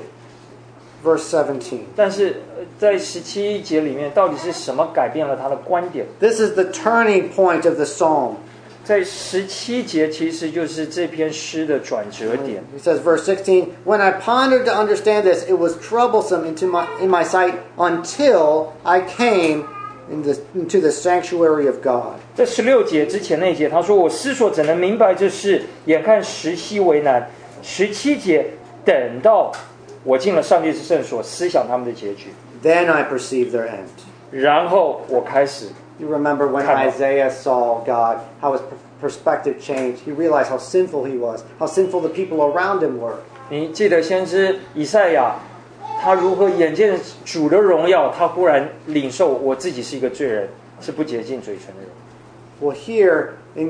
Verse 17. 但是在17节里面，到底是什么改变了他的观点？ This is the turning point of the psalm. 在17节其实就是这篇诗的转折点。 He says, verse 16, When I pondered to understand this, it was troublesome in my sight until I came into the sanctuary of God. 在16节之前那一节，他说：“我思索怎能明白这事？眼看时期为难。”17节，等到我进了上帝之圣所，思想他们的结局， Then I perceived their end. 然后我开始。 You remember when Come on. Isaiah saw God, how his perspective changed. He realized how sinful he was, how sinful the people around him were. 你记得先知以赛亚，他如何眼见主的荣耀，他忽然领受我自己是一个罪人，是不洁净嘴唇的人。 Well, here,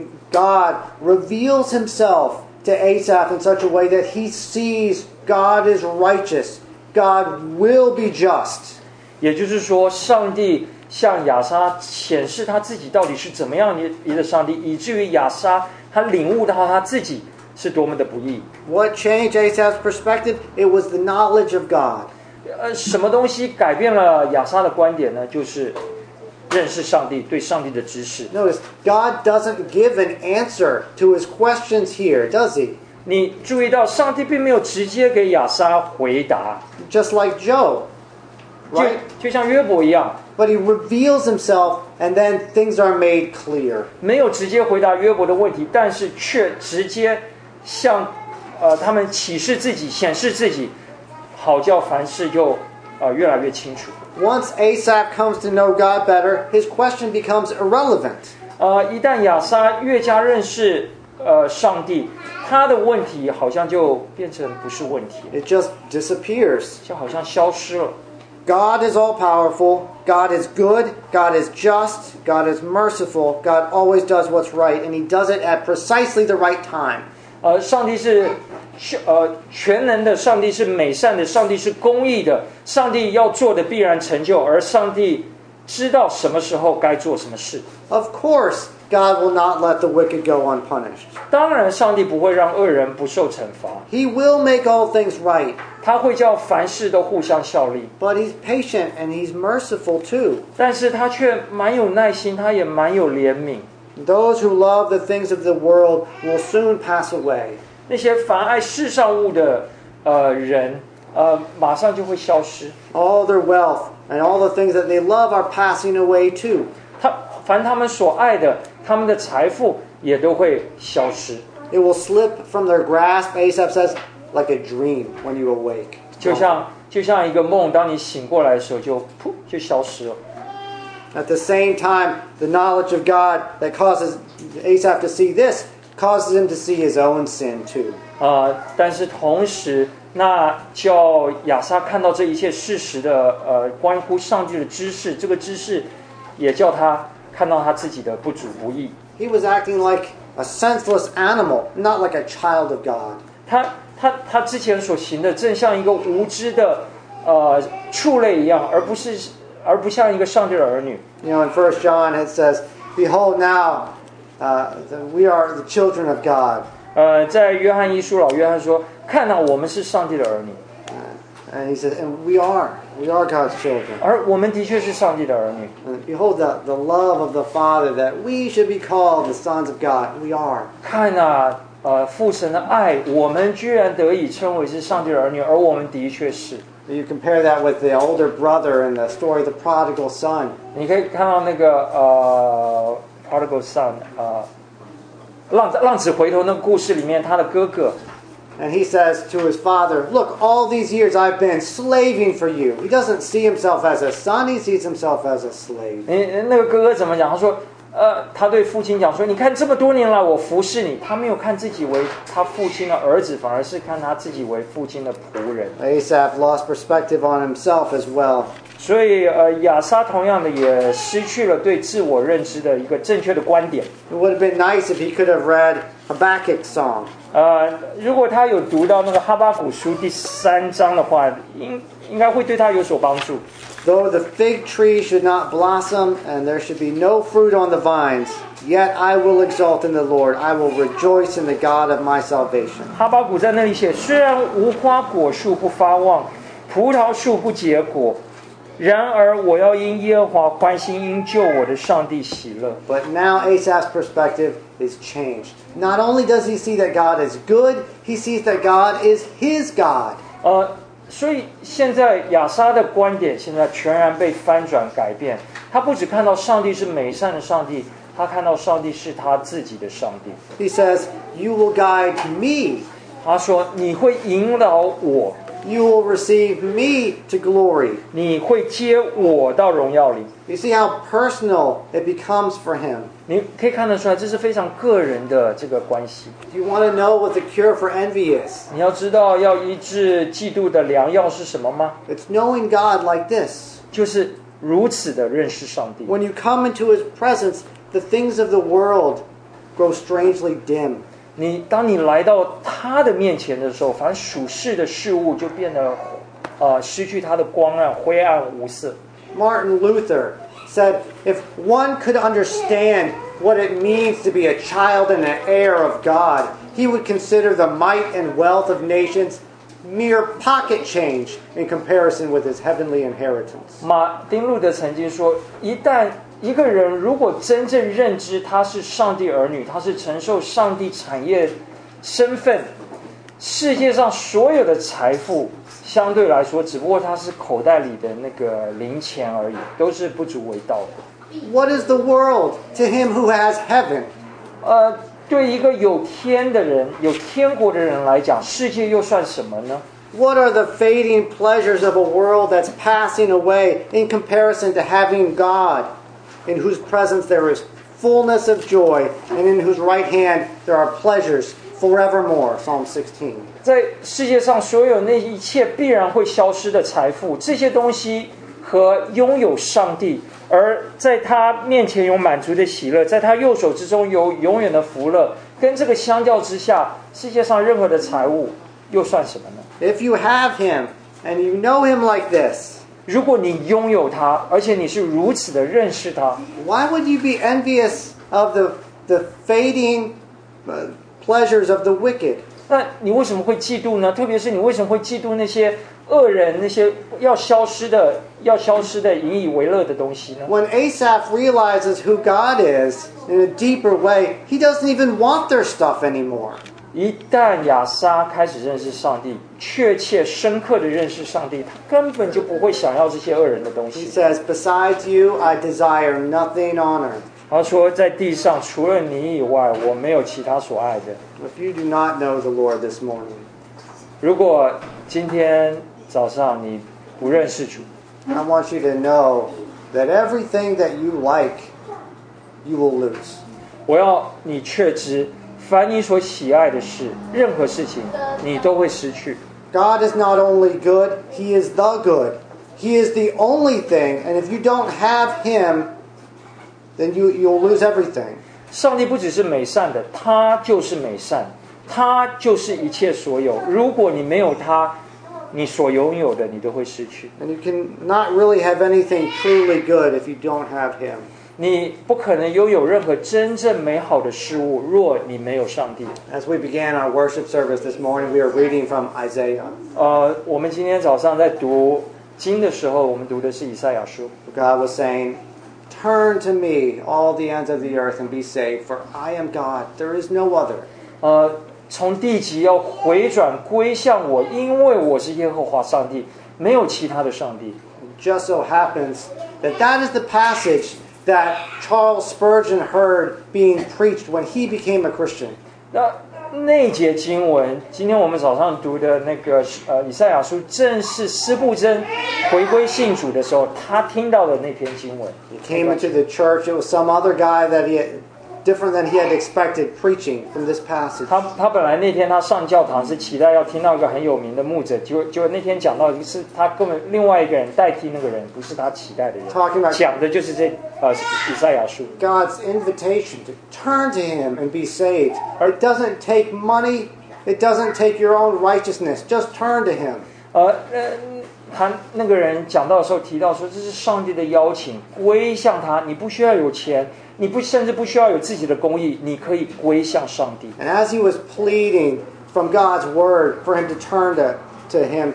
God reveals himself to Asaph in such a way that he sees God is righteous. God will be just. 也就是说，上帝向亚撒显示他自己到底是怎么样一个上帝，以至于亚撒他领悟到他自己是多么的不义。 What changed Asaph's perspective? It was the knowledge of God. 什么东西改变了亚撒的观点呢？就是认识上帝，对上帝的知识。 Notice, God doesn't give an answer to his questions here, does he? 你注意到，上帝并没有直接给亚撒回答， Just like Job, right? 就像约伯一样， But he reveals himself, and then things are made clear. 没有直接回答约伯的问题，但是却直接向他们启示自己，显示自己，好叫凡事就越来越清楚。 Once Asaph comes to know God better, his question becomes irrelevant. 一旦亚撒越加认识上帝，他的问题好像就变成不是问题， It just disappears. 就好像消失了。 God is all powerful. God is good. God is just. God is merciful. God always does what's right, and he does it at precisely the right time. 上帝是全能的，上帝是美善的，上帝是公义的，上帝要做的必然成就，而上帝知道什么时候该做什么事。 Of course, God will not let the wicked go unpunished. 当然，上帝不会让恶人不受惩罚， He will make all things right, 他会叫凡事都互相效力。 but he's patient and he's merciful too. 但是他却蛮有耐心，他也蛮有怜悯。 Those who love the things of the world will soon pass away. 那些凡爱世上物的人，马上就会消失。 All their wealth and all the things that they love are passing away too. 凡他们所爱的，他们的财富也都会消失。 It will slip from their grasp, Asaph says, like a dream when you awake. 就像一个梦，当你醒过来的时候，就噗就消失了。 At the same time, the knowledge of God that causes Asaph to see this causes him to see his own sin too. 但是同时， 那叫亚撒看到这一切事实的关乎上帝的知识，这个知识也叫他看到他自己的不足不义。 He was acting like a senseless animal, not like a child of God. 他之前所行的正像一个无知的畜类一样，而不像一个上帝的儿女。 You know, in 1 John it says, "Behold now, we are the children of God." 在约翰一书，老约翰说：“看啊，我们是上帝的儿女。” And he says, "And we are God's children." 而我们的确是上帝的儿女。 And behold the love of the Father, that we should be called the sons of God. We are. 看啊，父神的爱，我们居然得以称为是上帝的儿女，而我们的确是。 You compare that with the older brother in the story of the prodigal son. 你可以看到那个prodigal son 浪子回头那个故事里面，他的哥哥。 And he says to his father, "Look, all these years I've been slaving for you." He doesn't see himself as a son, he sees himself as a slave. 那个哥哥怎么讲？他说，他对父亲讲说：“你看这么多年来我服侍你。”他没有看自己为他父亲的儿子，反而是看他自己为父亲的仆人。 Asaph lost perspective on himself as well. 所以亚撒同样的也失去了对自我认知的一个正确的观点。 It would have been nice if he could have read Habakkuk's song. 如果他有读到那个哈巴谷书第3章的话，应该会对他有所帮助。 Though the fig tree should not blossom and there should be no fruit on the vines, yet I will exult in the Lord. I will rejoice in the God of my salvation. 哈巴谷在那里写：虽然无花果树不发旺，葡萄树不结果，然而我要因耶和华欢心，因救我的上帝喜乐。 But now Asaph's perspective is changed. Not only does he see that God is good, he sees that God is his God. 所以现在亚撒的观点现在全然被翻转改变，他不只看到上帝是美善的上帝，他看到上帝是他自己的上帝。 He says, "You will guide me. 他说：“你会引导我， You will receive me to glory." 你会接我到荣耀里。” You see how personal it becomes for him. 你可以看得出来，这是非常个人的这个关系。 Do you want to know what the cure for envy is? 你要知道，要医治嫉妒的良药是什么吗？ It's knowing God like this. 就是如此的认识上帝。 When you come into his presence, the things of the world grow strangely dim. 当你来到他的面前的时候，凡属世的事物就变得失去它的光暗，灰暗无色。 Martin Luther said, "If one could understand what it means to be a child and an heir of God, he would consider the might and wealth of nations mere pocket change in comparison with his heavenly inheritance." 马丁路德曾经说，一旦一个人如果真正认知他是上帝儿女，他是承受上帝产业身份，世界上所有的财富相对来说只不过他是口袋里的那个零钱而已，都是不足为道的。 What is the world to him who has heaven? 对一个有天的人，有天国的人来讲，世界又算什么呢？ What are the fading pleasures of a world that's passing away in comparison to having God, in whose presence there is fullness of joy, and in whose right hand there are pleasures forevermore? Psalm 16. 在世界上所有那一切必然会消失的财富，这些东西和拥有上帝，而在他面前有满足的喜乐，在他右手之中有永远的福乐，跟这个相较之下，世界上任何的财物又算什么呢？ If you have him and you know him like this, 如果你拥有他，而且你是如此的认识他， why would you be envious of the fading pleasures of the wicked? 那你为什么会嫉妒呢？特别是你为什么会嫉妒那些恶人，那些要消失的引以为乐的东西呢？ When Asaph realizes who God is in a deeper way, he doesn't even want their stuff anymore. 一旦亚撒开始认识上帝，确切深刻的认识上帝，他根本就不会想要这些恶人的东 He 西。 says, "Besides you, I desire nothing on earth." 他说，在地上除了你以外，我没有其他所爱的。 If you do not know the Lord this morning, 如果今天早上你不认识主， I want you to know that everything that you like, you will lose. 我要你确知，凡你所喜爱的事，任何事情你都会失去。 God is not only good, He is the good. He is the only thing, and if you don't have Him, then you'll lose everything. 上帝不只是美善的，他就是美善，他就是一切所有。如果你没有他，你所拥有的你都会失去。 And you cannot really have anything truly good if you don't have Him. 你不可能拥有任何真正美好的事物，若你没有上帝。 As we began our worship service this morning, we are reading from Isaiah. 我们今天早上在读经的时候，我们读的是以赛亚书。 God was saying, "Turn to me, all the ends of the earth, and be saved, for I am God. There is no other." 从地极要回转归向我，因为我是耶和华上帝，没有其他的上帝。 It just so happens that is the passage that Charles Spurgeon heard being preached when he became a Christian. 那节经文，今天我们早上读的那个以赛亚书，正是司布真回归信主的时候，他听到的那篇经文。 He came into the church. It was some other guy that different than he had expected preaching from this passage. 他本来那天他上教堂是期待要听到一个很有名的牧者，结果那天讲到是他根本另外一个人代替那个人，不是他期待的人。 Talking about 讲的就是以赛亚书。 God's invitation to turn to Him and be saved. It doesn't take money. It doesn't take your own righteousness. Just turn to Him. 他那个人讲到的时候提到说，这是上帝的邀请，归向他。你不需要有钱，甚至不需要有自己的公义，你可以归向上帝。 And as he was pleading from God's word for him to turn to Him,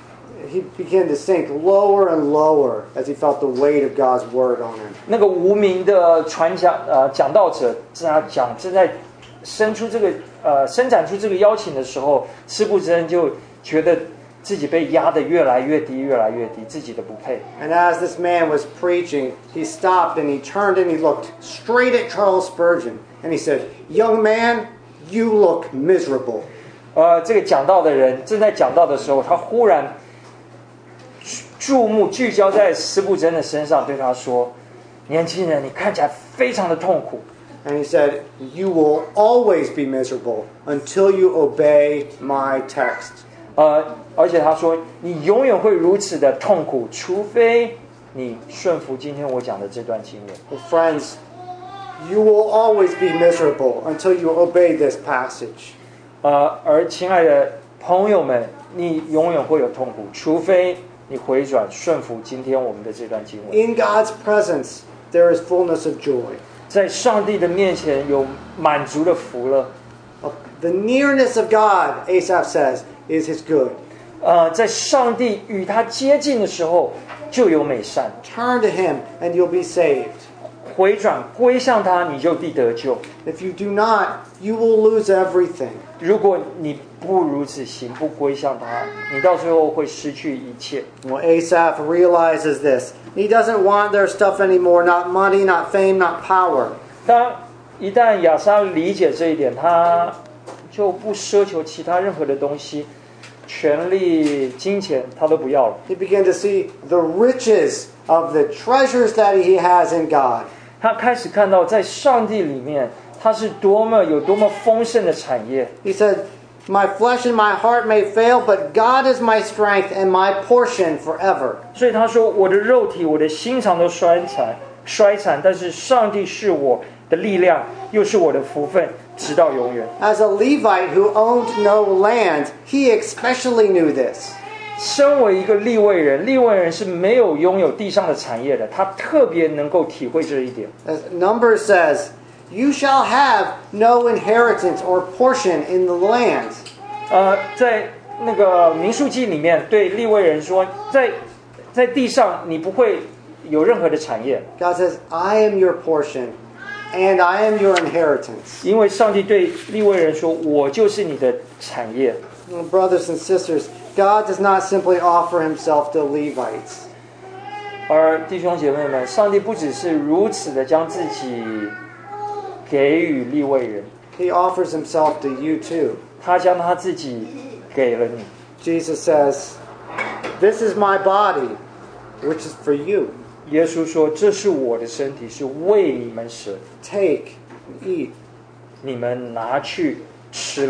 he began to sink lower and lower as he felt the weight of God's word on him. 那个无名的讲道者正在伸展出这个邀请的时候，司布真就觉得自己被压得越来越低，越来越低，自己的不配。 And as this man was preaching, he stopped and he turned and he looked straight at Charles Spurgeon and he said, "Young man, you look miserable." 这个讲道的人正在讲道的时候，他忽然注目聚焦在司布真的身上，对他说：“年轻人，你看起来非常的痛苦。” And he said, "You will always be miserable until you obey my text." 而且他说，你永远会如此的痛苦，除非你顺服今天我讲的这段经文。 Well, friends, you will always be miserable until you obey this passage. 而亲爱的朋友们，你永远会有痛苦，除非你回转顺服今天我们的这段经文。 In God's presence, there is fullness of joy. 在上帝的面前有满足的福乐。 The nearness of God, Asaph says, is His good. 在上帝与他接近的时候，就有美善。 Turn to Him and you'll be saved. 回转归向他，你就必得救。 If you do not, you will lose everything. 如果你不如此行，不归向他，你到最后会失去一切。 Well, Asaph realizes this. He doesn't want their stuff anymore, not money, not fame, not power. 一旦亚撒理解这一点，他就不奢求其他任何的东西，权力、金钱他都不要了。 He began to see the riches of the treasures that he has in God. 他开始看到在上帝里面，他是多么丰盛的产业。 He said, "My flesh and my heart may fail, but God is my strength and my portion forever." 所以他说：“我的肉体、我的心肠都衰残，但是上帝是我的力量，又是我的福分，直到永远。” As a Levite who owned no land, he especially knew this. 身为一个利未人，利未人是没有拥有地上的产业的，他特别能够体会这一点。 As Numbers says, "You shall have no inheritance or portion in the land." 在那个民数记里面，对利未人说，在地上你不会有任何的产业， God says, "I am your portion and I am your inheritance." 因为上帝对利未人说：“我就是你的产业。” Well, brothers and sisters, God does not simply offer Himself to Levites. 而弟兄姐妹们，上帝不只是如此的将自己给予利未人， He offers Himself to you too. 他将他自己给了你。 Jesus says, "This is my body, which is for you. 耶稣说：“这是我的身体，是为你们舍的， Take and eat." 你们拿去吃了。”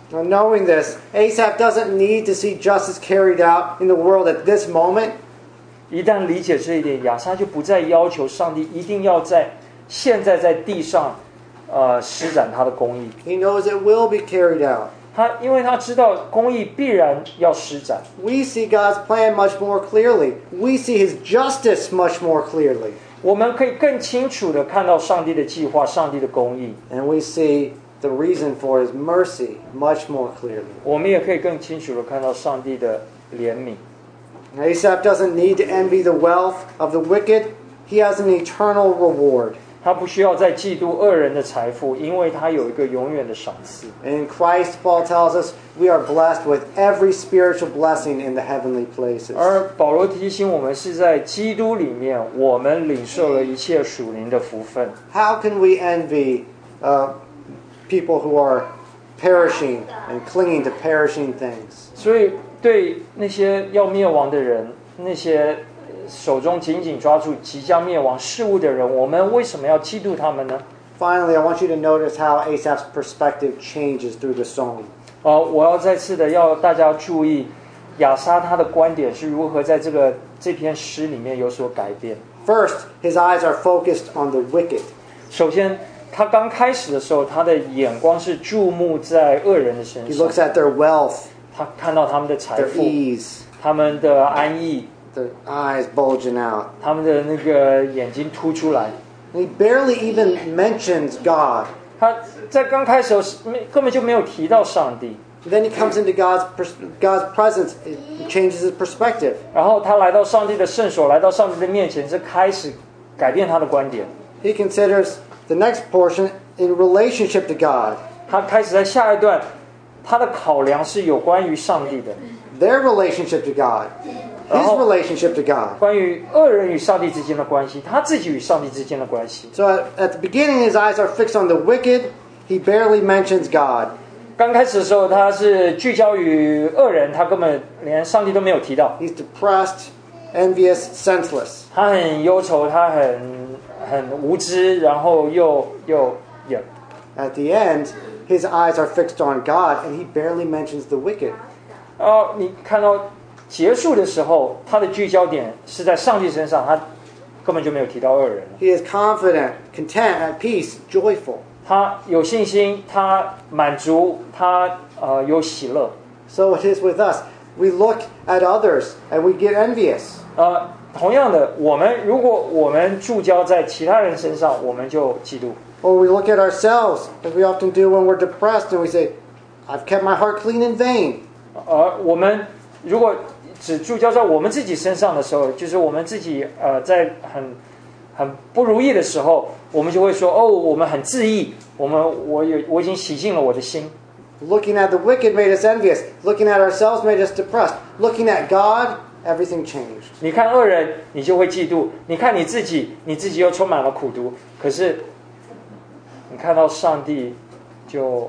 Now, knowing this, Asaph doesn't need to see justice carried out in the world at this moment. 一旦理解这一点，亚撒就不再要求上帝一定要现在在地上施展他的公义。 He knows it will be carried out. 因为他知道公义必然要施展。 We see God's plan much more clearly. We see His justice much more clearly. 我们可以更清楚地看到上帝的计划，上帝的公义。 And we see the reason for His mercy much more clearly. 我们也可以更清楚地看到上帝的怜悯。 Asaph doesn't need to envy the wealth of the wicked. He has an eternal reward. 他不需要再嫉妒恶人的财富，因为他有一个永远的赏赐。 In Christ, Paul tells us, we are blessed with every spiritual blessing in the heavenly places. 而保罗提醒我们，是在基督里面，我们领受了一切属灵的福分。 How can we envy people who are perishing and clinging to perishing things? 所以，对那些要灭亡的人，那些手中紧紧抓住即将灭亡事物的人，我们为什么要嫉妒他们呢？ Finally, I want you to notice how Asaph's perspective changes through the song. 我要再次的要大家注意，亚撒他的观点是如何在这篇诗里面有所改变。 First, his eyes are focused on the wicked. 首先，他刚开始的时候，他的眼光是注目在恶人的身 He 上， looks at their wealth, 他看到他们的财 their 富、 ease, 他们的安逸、 their eyes bulging out. 他们的那个眼睛凸出来。 And he barely even mentions God. 他在刚开始的时候根本就没有提到上帝， Then he comes into God's presence. It changes his perspective. 然后他来到上帝的圣所，来到上帝的面前，这开始改变他的观点。 He considers the next portion in relationship to God. 他开始在下一段，他的考量是有关于上帝的， Their relationship to God. His relationship to God. 关于恶人与上帝之间的关系，他自己与上帝之间的关系。 So at the beginning, his eyes are fixed on the wicked. He barely mentions God. 刚开始的时候，他是聚焦于恶人，他根本连上帝都没有提到。 He's depressed, envious, senseless. 他很忧愁，他很无知，然后又 At the end, his eyes are fixed on God, and he barely mentions the wicked. 然后你看到结束的时候，他的聚焦点是在上帝身上，他根本就没有提到恶人。 He is confident, content, at peace, joyful. 他有信心，他满足，他有喜乐。 So it is with us. We look at others and we get envious. 同样的，如果我们聚焦在其他人身上，我们就嫉妒。 Or we look at ourselves, as we often do when we're depressed, and we say, I've kept my heart clean in vain. 我们如果只聚焦在我们自己身上的时候，就是我们自己在很不如意的时候，我们就会说我们很自义，我已经洗净了我的心。 Looking at the wicked made us envious. Looking at ourselves made us depressed. Looking at God, everything changed. 你看恶人，你就会嫉妒；你看你自己又充满了苦毒。可是你看到上帝就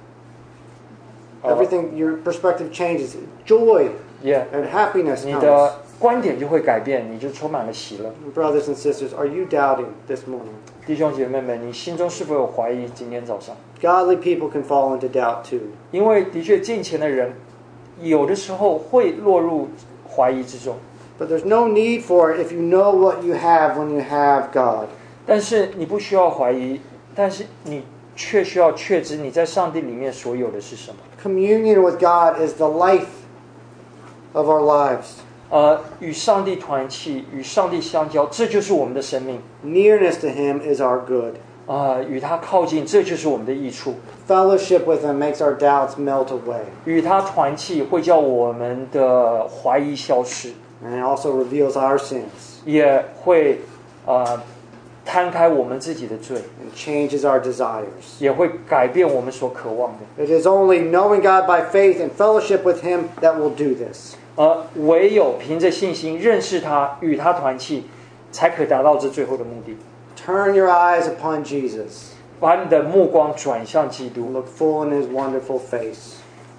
Everything, your perspective changes. Joy and happiness 你 comes. 的观点就会改变，你就充满了喜乐。 Brothers and sisters, are you doubting this morning? 弟兄姐妹们，你心中是否有怀疑？今天早上， Godly people can fall into doubt too. 因为的确敬虔的人，有的时候会落入怀疑之中。 But there's no need for it if you know what you have when you have God. 但是你不需要怀疑，但是你却需要确知你在上帝里面所有的是什么。 Communion with God is the life of our lives. 与上帝团契，与上帝相交，这就是我们的生命。 Nearness to Him is our good. 与他靠近，这就是我们的益处。 Fellowship with Him makes our doubts melt away. 与他团契会叫我们的怀疑消失， And it also reveals our sins 也会摊开我们自己的罪， and changes our desires. 也会改变我们所渴望的。 It is only knowing God by faith and fellowship with Him that will do this. 唯有凭着信心认识他，与他团契，才可达到这最后的目的。 Turn your eyes upon Jesus. 把你的目光转向基督， Look full in His wonderful face.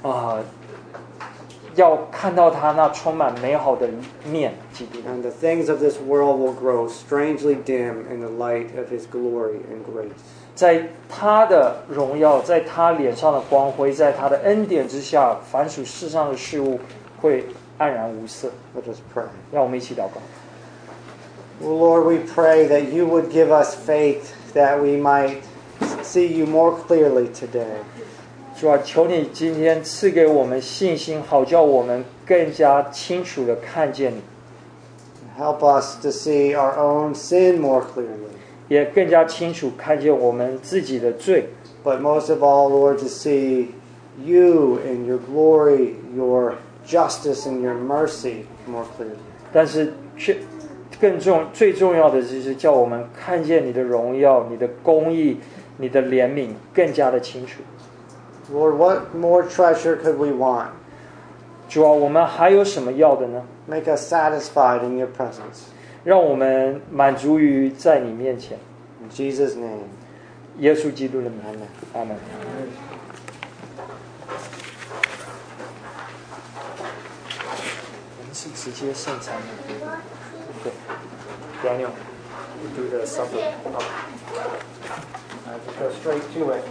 要看到他那充满美好的面，基督。 And the things of this world will grow strangely dim in the light of His glory and grace. 在他的荣耀，在他脸上的光辉，在他的恩典之下，凡属世上的事物会黯然无色。 Let us pray. 让我们一起祷告。 Oh Lord, we pray that you would give us faith that we might see you more clearly today. 主啊，求你今天赐给我们信心，好叫我们更加清楚地看见你， Help us to see our own sin more clearly. 也更加清楚看见我们自己的罪。 But most of all, Lord, to see you and your glory, your justice and your mercy more clearly. 但是最重要的就是叫我们看见你的荣耀、你的公义、你的怜悯更加的清楚。 Lord, what more treasure could we want? 主啊，我们还有什么要的呢？ Make us satisfied in your presence. 让我们满足于在你面前。 In Jesus' name. 耶稣基督的名，阿门。我们是直接圣餐的。对 ，Daniel, do the supper. Let's go straight to it.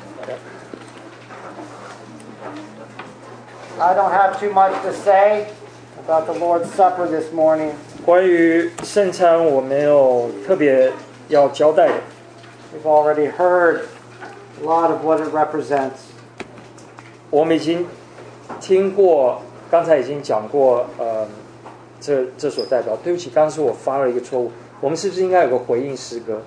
I don't have too much to say about the Lord's Supper this morning. 关于圣餐，我没有特别要交代的。 We've already heard a lot of what it represents. 我们已经听过，刚才已经讲过，这所代表。对不起，刚刚是我发了一个错误。我们是不是应该有个回应诗歌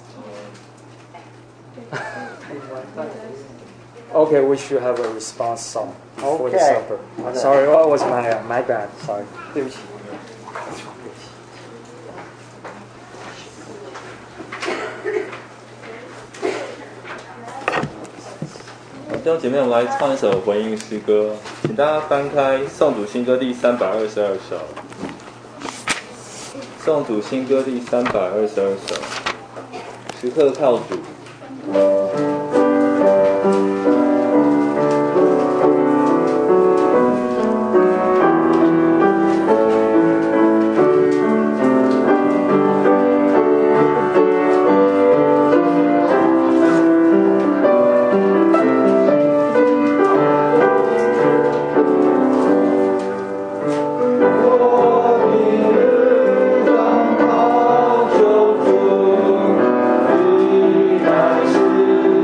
？Okay, we should have a response song before the Okay. supper. Sorry, what was my bad? Sorry, 对不起。 弟兄姐妹，我们来唱一首回应诗歌，请大家翻开《颂主新歌》第322首，《颂主新歌》第322首，时刻靠主。是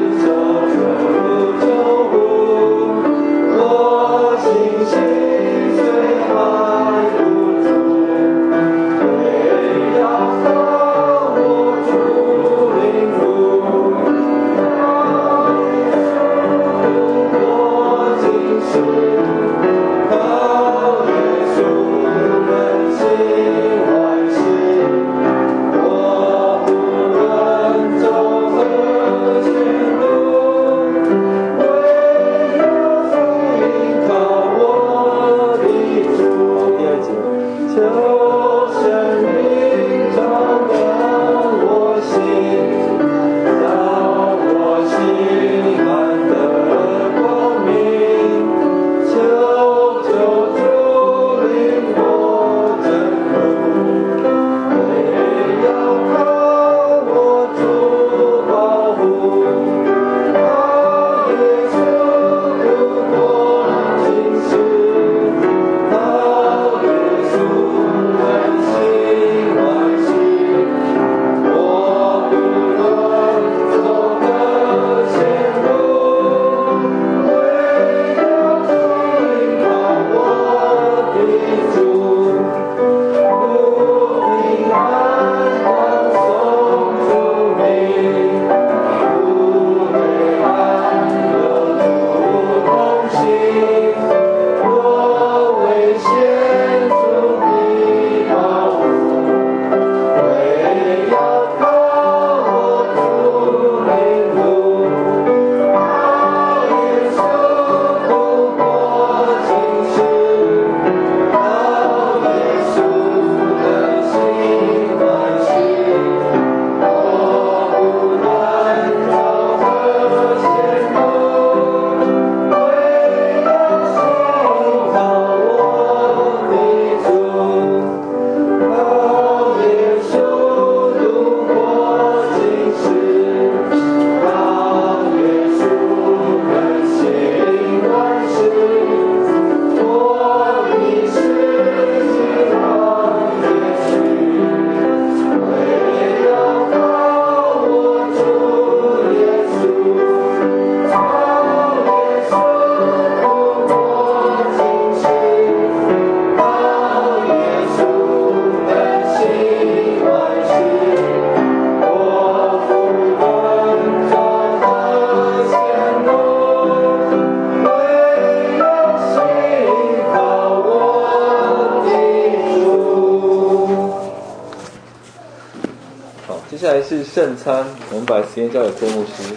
来是圣餐，我们把时间交给周牧师。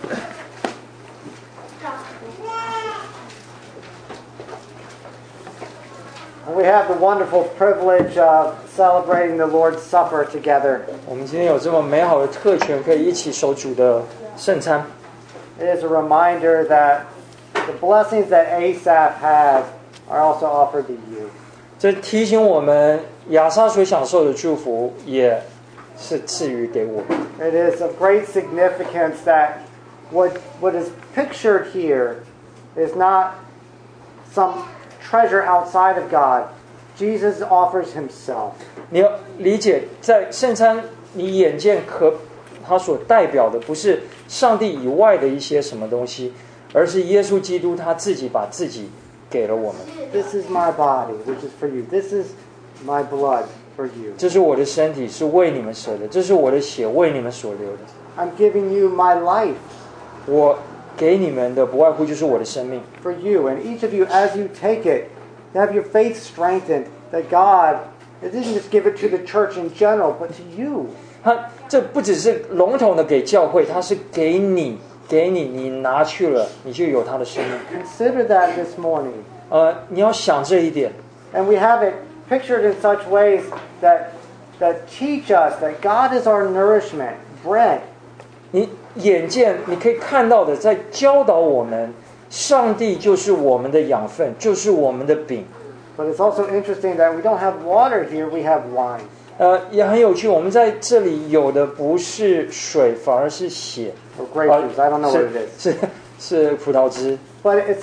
We have the wonderful privilege of celebrating the Lord's Supper together. 我们今天有这么美好的特权，可以一起守主的圣餐。 It is a reminder that the blessings that Asaph has are also offered to you. 这提醒我们，亚撒所享受的祝福也是赐予给我们。 It is of great significance that what is pictured here is not some treasure outside of God. Jesus offers himself. 你要理解，在圣餐，你眼见它所代表的不是上帝以外的一些什么东西，而是耶稣基督他自己把自己给了我们。 This is my body, which is for you. This is my blood for you. 这是我的身体，是为你们舍的；这是我的血，为你们所流的。 I'm giving you my life. 我给你们的不外乎就是我的生命。 For you, and each of you, as you take it, to have your faith strengthened, that God, it didn't just give it to the church in general, but to you. 这不只是笼统的给教会，它是给你，你拿去了，你就有他的生命。 Consider that this morning. 你要想这一点。 And we have it pictured in such ways that teach us that God is our nourishment, bread. 你眼见你可以看到的，在教导我们，上帝就是我们的养分，就是我们的饼。 But it's also interesting that we don't have water here, we have wine. 也很有趣，我们在这里有的不是水，反而是血。 Or grape juice, I don't know what it is. 是葡萄汁。 But it's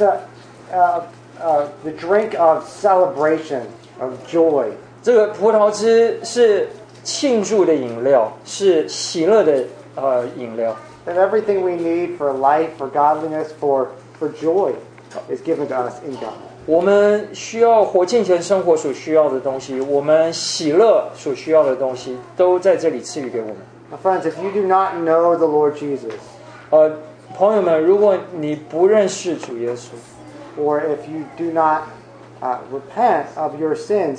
the drink of celebration, of joy. 这个葡萄汁是庆祝的饮料，是喜乐的饮料。 That everything we need for life, for godliness, for joy is given to us in God. 我们需要活敬虔生活所需要的东西，我们喜乐所需要的东西，都在这里赐予给我们。 Now, friends, if you do not know the Lord Jesus, 朋友们，如果你不认识主耶稣， or if you do not repent of your sins,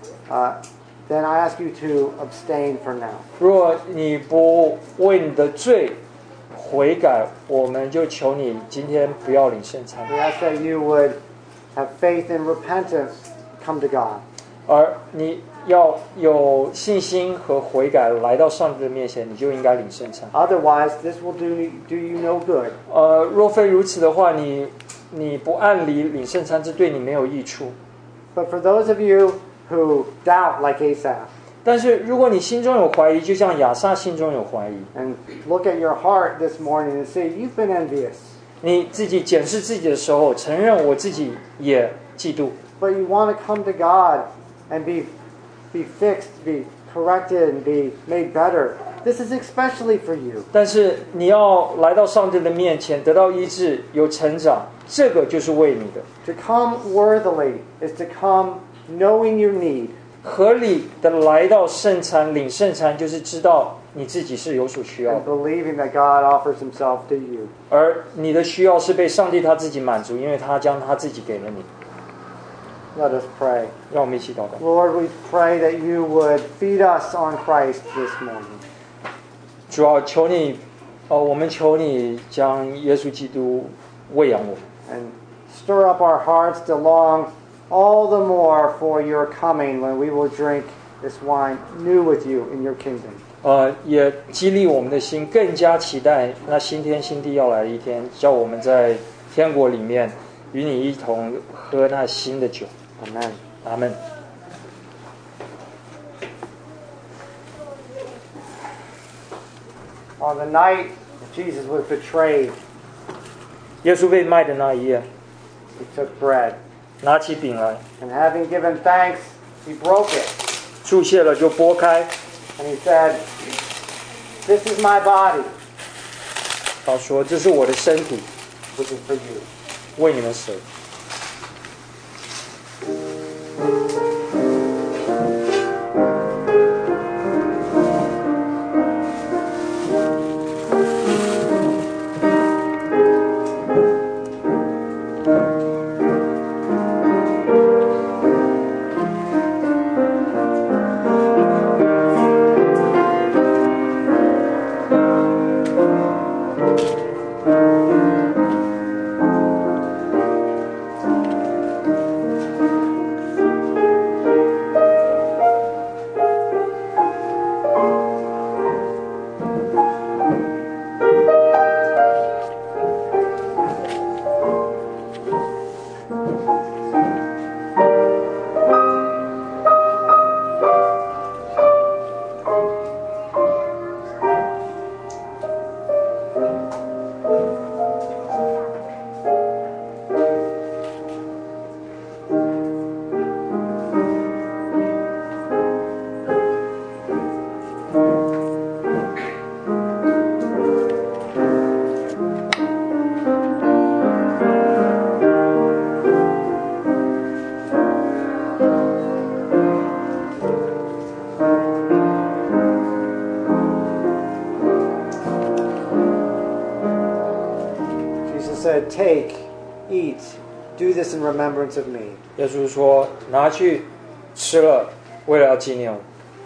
then I ask you to abstain for now. 如果你不为你的罪悔改，我们就求你今天不要领圣餐。 We ask that you would have faith and repentance, come to God. 而你要有信心和悔改，来到上帝的面前，你就应该领圣餐。 Otherwise, this will do you no good. 若非如此的话，你不按理领圣餐，这对你没有益处。 But for those of you who doubt, like Asaph, 但是如果你心中有怀疑，就像亚撒心中有怀疑， and look at your heart this morning and say, you've been envious. 你自己检视自己的时候，承认我自己也嫉妒， But you want to come to God and be fixed, be corrected, and be made better. This is especially for you. 但是你要来到上帝的面前，得到医治，有成长，这个就是为你的。 To come worthily is to come knowing your need. 合理的来到圣餐，领圣餐，就是知道你自己是有所需要 And 的， believing that God offers himself to you. 而你的需要是被上帝他自己满足，因为他将他自己给了你。 Let us pray. 让我们一起祷告。 Lord, we pray that you would feed us on Christ this morning. 主要求你，我们求你将耶稣基督喂养我们， And stir up our hearts to long all the more for your coming when we will drink this wine new with you in your kingdom. 也激励我们的心，更加期待那新天新地要来的一天，叫我们在天国里面与你一同喝那新的酒。 Amen. 阿门。 On the night that Jesus was betrayed, 耶稣被卖的那一夜， he took bread. 拿起饼来， And having given thanks, he broke it. 祝谢了就拨开， And he said, "This is my body, 他说：“这是我的身体， which is for you." 为你们舍。” said, "Take, eat, do this in remembrance of me." 耶稣说：“拿去吃了，为了要纪念我。”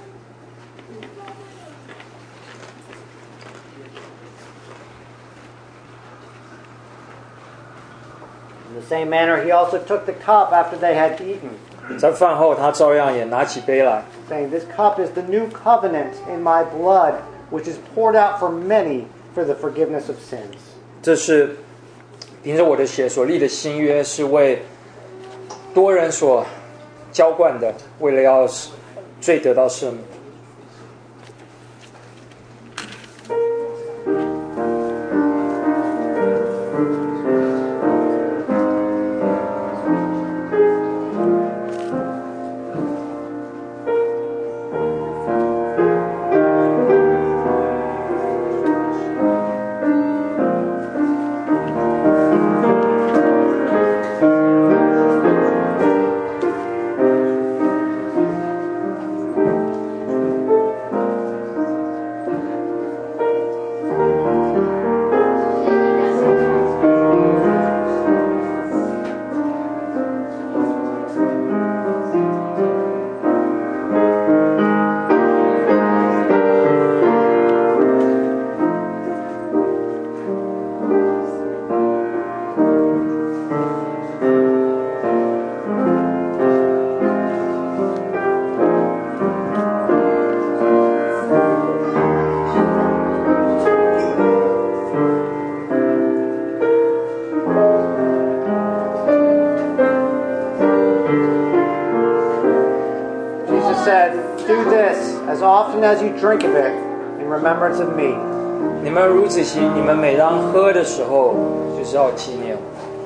In the same manner, he also took the cup after they had eaten, 在饭后，他照样也拿起杯来， saying, "This cup is the new covenant in my blood, which is poured out for many for the forgiveness of sins." 这是凭着我的血所立的新约，是为多人所浇灌的，为了要罪得到赦免。 Said, "Do this as often as you drink of it in remembrance of me." 你们如此行，你们每当喝的时候，就是要纪念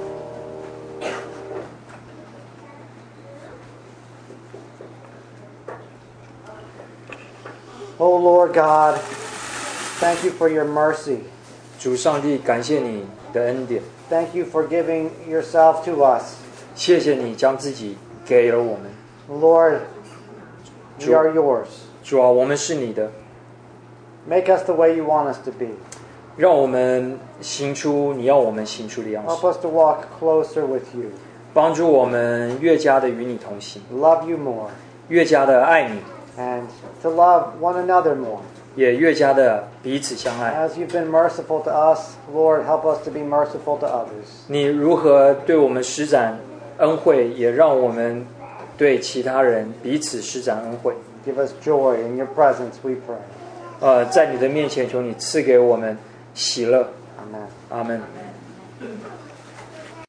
我。 Oh Lord God, thank you for your mercy. 主上帝，感谢你的恩典， Thank you for giving yourself to us. 谢谢你将自己给了我们。 Lord, we are yours. 主啊，我们是你的， Make us the way you want us to be. 让我们行出你要我们行出的样式， Help us to walk closer with you. 帮助我们越加的与你同行， Love you more. 越加的爱你， And to love one another more. 也越加的彼此相爱。 As you've been merciful to us, Lord, help us to be merciful to others. 你如何对我们施展恩惠，也让我们对其他人彼此施展恩惠。 Give us joy in your presence, we pray. 在你的面前，求你赐给我们喜乐。 Amen. 阿门。